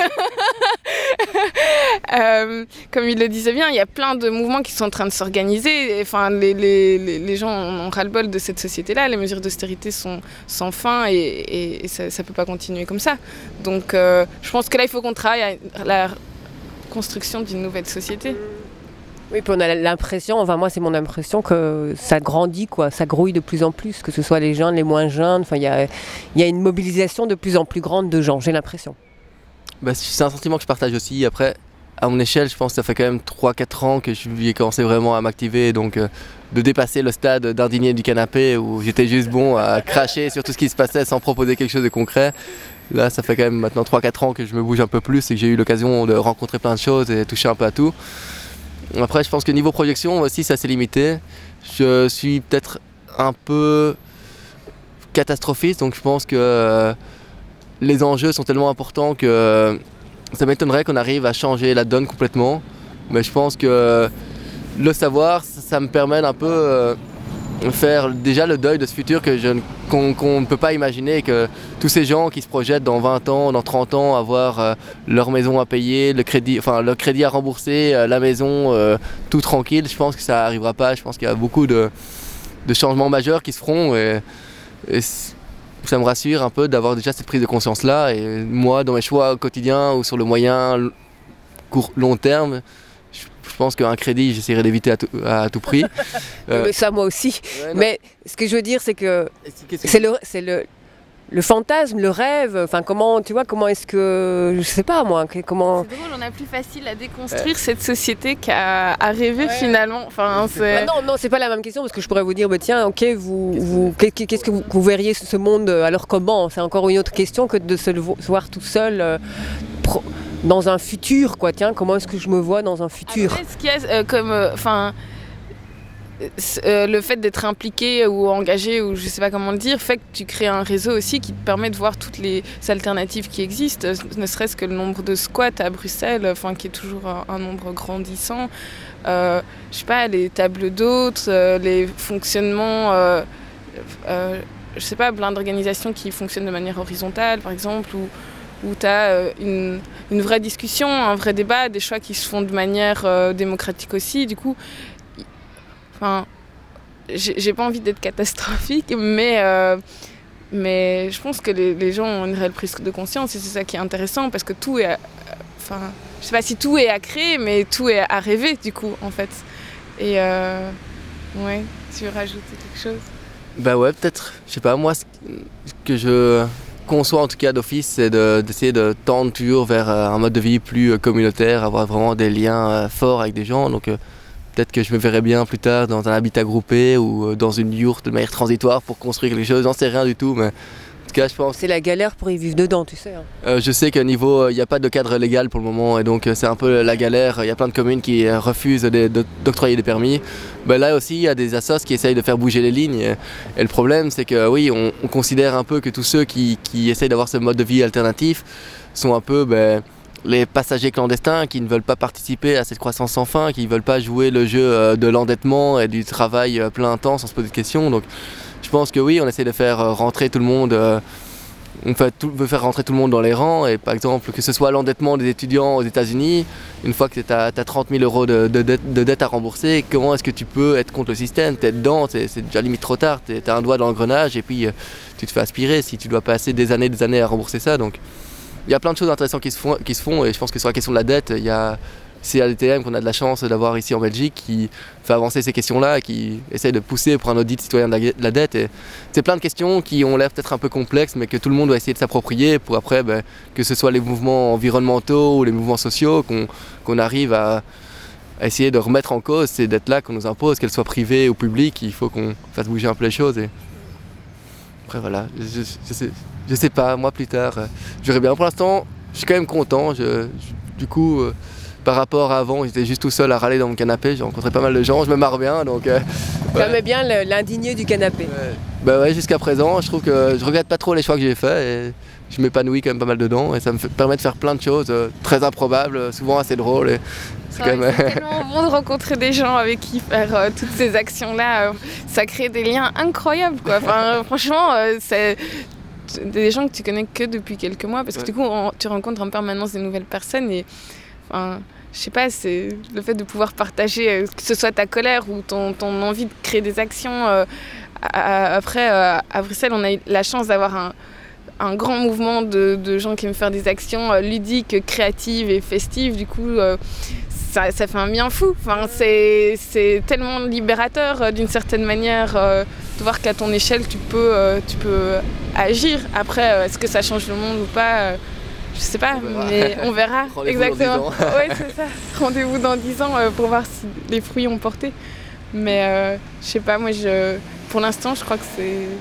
Comme il le disait bien, il y a plein de mouvements qui sont en train de s'organiser. Enfin, les gens ont ras-le-bol de cette société-là. Les mesures d'austérité sont sans fin et ça ne peut pas continuer comme ça. Donc, je pense que là, il faut qu'on travaille à la construction d'une nouvelle société. Oui, puis on a l'impression, moi c'est mon impression que ça grandit, quoi, ça grouille de plus en plus, que ce soit les jeunes, les moins jeunes, il y a une mobilisation de plus en plus grande de gens, j'ai l'impression. C'est un sentiment que je partage aussi. Après, à mon échelle, je pense que ça fait quand même 3-4 ans que j'ai commencé vraiment à m'activer, donc de dépasser le stade d'indigné du canapé où j'étais juste bon à cracher sur tout ce qui se passait sans proposer quelque chose de concret. Là, ça fait quand même maintenant 3-4 ans que je me bouge un peu plus et que j'ai eu l'occasion de rencontrer plein de choses et toucher un peu à tout. Après, je pense que niveau projection aussi, c'est assez limité. Je suis peut-être un peu catastrophiste, donc je pense que les enjeux sont tellement importants que ça m'étonnerait qu'on arrive à changer la donne complètement. Mais je pense que le savoir, ça me permet d'un peu faire déjà le deuil de ce futur qu'on ne peut pas imaginer, que tous ces gens qui se projettent dans 20 ans, dans 30 ans, avoir leur maison à payer, le crédit à rembourser, la maison tout tranquille, je pense que ça n'arrivera pas. Je pense qu'il y a beaucoup de changements majeurs qui se feront et ça me rassure un peu d'avoir déjà cette prise de conscience-là. Et moi, dans mes choix quotidiens ou sur le moyen, long terme, je pense qu'un crédit, j'essaierai d'éviter à tout prix. Mais ça, moi aussi. Ouais, mais ce que je veux dire, c'est que le fantasme, le rêve, enfin comment, tu vois, comment est-ce que, je sais pas moi, comment... C'est drôle, on a plus facile à déconstruire cette société qu'à rêver finalement. Enfin, c'est... Non, c'est pas la même question parce que je pourrais vous dire, bah, tiens, ok, qu'est-ce que vous verriez ce monde alors comment? C'est encore une autre question que de se voir tout seul dans un futur, quoi. Tiens, comment est-ce que je me vois dans un futur? Après, ce qu'il y a comme, le fait d'être impliqué ou engagé, ou je sais pas comment le dire, fait que tu crées un réseau aussi qui te permet de voir toutes les alternatives qui existent, ne serait-ce que le nombre de squats à Bruxelles, enfin qui est toujours un nombre grandissant. Je sais pas, les tables d'hôtes, les fonctionnements, je sais pas, plein d'organisations qui fonctionnent de manière horizontale, par exemple, où tu as une vraie discussion, un vrai débat, des choix qui se font de manière démocratique aussi. Du coup, enfin, j'ai pas envie d'être catastrophique, mais je pense que les gens ont une réelle prise de conscience et c'est ça qui est intéressant parce que tout est, enfin, je sais pas si tout est à créer, mais tout est à rêver du coup en fait. Et ouais, tu veux rajouter quelque chose? Bah ouais, peut-être. Je sais pas, moi, ce que je conçois en tout cas d'office, c'est d'essayer de tendre toujours vers un mode de vie plus communautaire, avoir vraiment des liens forts avec des gens. Donc peut-être que je me verrais bien plus tard dans un habitat groupé ou dans une yourte de manière transitoire pour construire quelque chose. J'en sais rien du tout, mais en tout cas, je pense... C'est la galère pour y vivre dedans, tu sais. Je sais qu'au niveau, il n'y a pas de cadre légal pour le moment et donc c'est un peu la galère. Il y a plein de communes qui refusent d'octroyer des permis. Ben là aussi, il y a des assos qui essayent de faire bouger les lignes. Et le problème, c'est que oui, on considère un peu que tous ceux qui essayent d'avoir ce mode de vie alternatif sont un peu... les passagers clandestins qui ne veulent pas participer à cette croissance sans fin, qui ne veulent pas jouer le jeu de l'endettement et du travail plein temps sans se poser de questions. Donc je pense que oui, on essaie de faire rentrer tout le monde, veut faire rentrer tout le monde dans les rangs. Et par exemple, que ce soit l'endettement des étudiants aux États-Unis, une fois que tu as 30 000 euros de dette à rembourser, comment est-ce que tu peux être contre le système? Tu es dedans, c'est déjà limite trop tard, tu as un doigt dans l'engrenage et puis tu te fais aspirer si tu dois passer des années à rembourser ça. Donc il y a plein de choses intéressantes qui se font et je pense que sur la question de la dette, il y a CADTM qu'on a de la chance d'avoir ici en Belgique qui fait avancer ces questions-là et qui essaye de pousser pour un audit citoyen de la dette. Et c'est plein de questions qui ont l'air peut-être un peu complexes mais que tout le monde doit essayer de s'approprier pour après, que ce soit les mouvements environnementaux ou les mouvements sociaux, qu'on arrive à essayer de remettre en cause ces dettes-là qu'on nous impose, qu'elles soient privées ou publiques. Il faut qu'on fasse bouger un peu les choses. Et après voilà, je sais pas, moi plus tard, je verrai bien. Pour l'instant, je suis quand même content. Du coup, par rapport à avant, j'étais juste tout seul à râler dans mon canapé. J'ai rencontré pas mal de gens, je me marre bien. Donc, tu aimais bien l'indigné du canapé. Bah ouais, jusqu'à présent, je trouve que je regrette pas trop les choix que j'ai faits et je m'épanouis quand même pas mal dedans. Et ça me permet de faire plein de choses très improbables, souvent assez drôles. Et c'est tellement bon de rencontrer des gens avec qui faire toutes ces actions-là. Ça crée des liens incroyables, quoi. Enfin, franchement, c'est des gens que tu connais que depuis quelques mois parce que du coup tu rencontres en permanence des nouvelles personnes et enfin, je sais pas, c'est le fait de pouvoir partager que ce soit ta colère ou ton envie de créer des actions. Après à Bruxelles on a eu la chance d'avoir un grand mouvement de gens qui aiment faire des actions ludiques, créatives et festives. Du coup ça fait un bien fou. Enfin, c'est tellement libérateur d'une certaine manière de voir qu'à ton échelle tu peux agir. Après, est-ce que ça change le monde ou pas je sais pas, mais on verra. Exactement. Ouais, c'est ça. Rendez-vous dans 10 ans pour voir si les fruits ont porté. Mais je sais pas, moi pour l'instant je crois que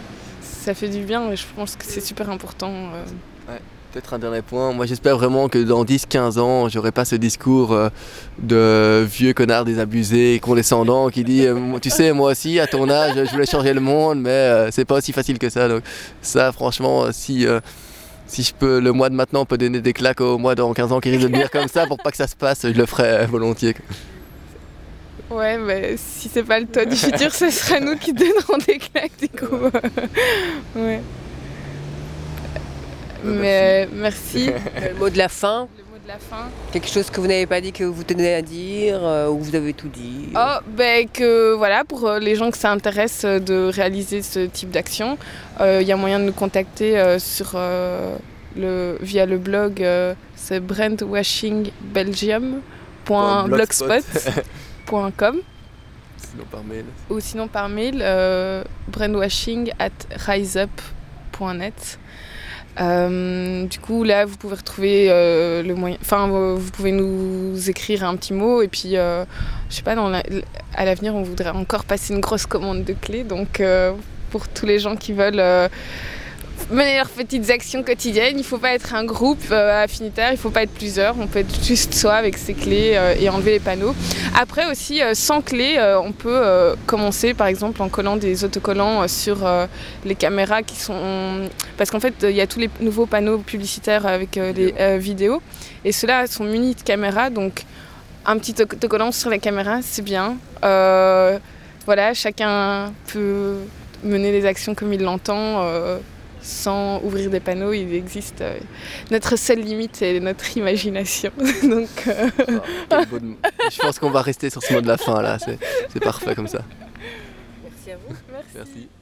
ça fait du bien et je pense que c'est super important. Ouais. Peut-être un dernier point, moi j'espère vraiment que dans 10-15 ans, j'aurai pas ce discours de vieux connard désabusé, condescendant qui dit tu sais moi aussi à ton âge je voulais changer le monde mais c'est pas aussi facile que ça. Donc ça franchement si je peux le mois de maintenant peut donner des claques au mois dans 15 ans qui risque de venir comme ça pour pas que ça se passe, je le ferai volontiers. Ouais, mais si c'est pas le toi du futur, ce sera nous qui donnerons des claques du coup. Ouais. Mais merci. Le mot de la fin. Le mot de la fin. Quelque chose que vous n'avez pas dit que vous tenez à dire ou vous avez tout dit. Que voilà, pour les gens que ça intéresse de réaliser ce type d'action, il y a moyen de nous contacter via le blog, c'est brandwashingbelgium.blogspot.com. Sinon par mail. Ou sinon par mail, brandwashing@riseup.net. Du coup, là, vous pouvez retrouver le moyen. Enfin, vous pouvez nous écrire un petit mot et puis, je sais pas, à l'avenir, on voudrait encore passer une grosse commande de clés. Donc, pour tous les gens qui veulent mener leurs petites actions quotidiennes, il ne faut pas être un groupe affinitaire, il ne faut pas être plusieurs. On peut être juste soi avec ses clés et enlever les panneaux. Après aussi, sans clés, on peut commencer par exemple en collant des autocollants sur les caméras qui sont... Parce qu'en fait, il y a tous les nouveaux panneaux publicitaires avec les vidéos. Et ceux-là sont munis de caméras, donc un petit autocollant sur la caméra, c'est bien. Voilà, chacun peut mener les actions comme il l'entend. Sans ouvrir des panneaux, il existe notre seule limite est notre imagination. Donc, je pense qu'on va rester sur ce mot de la fin là, c'est parfait comme ça. Merci à vous. Merci.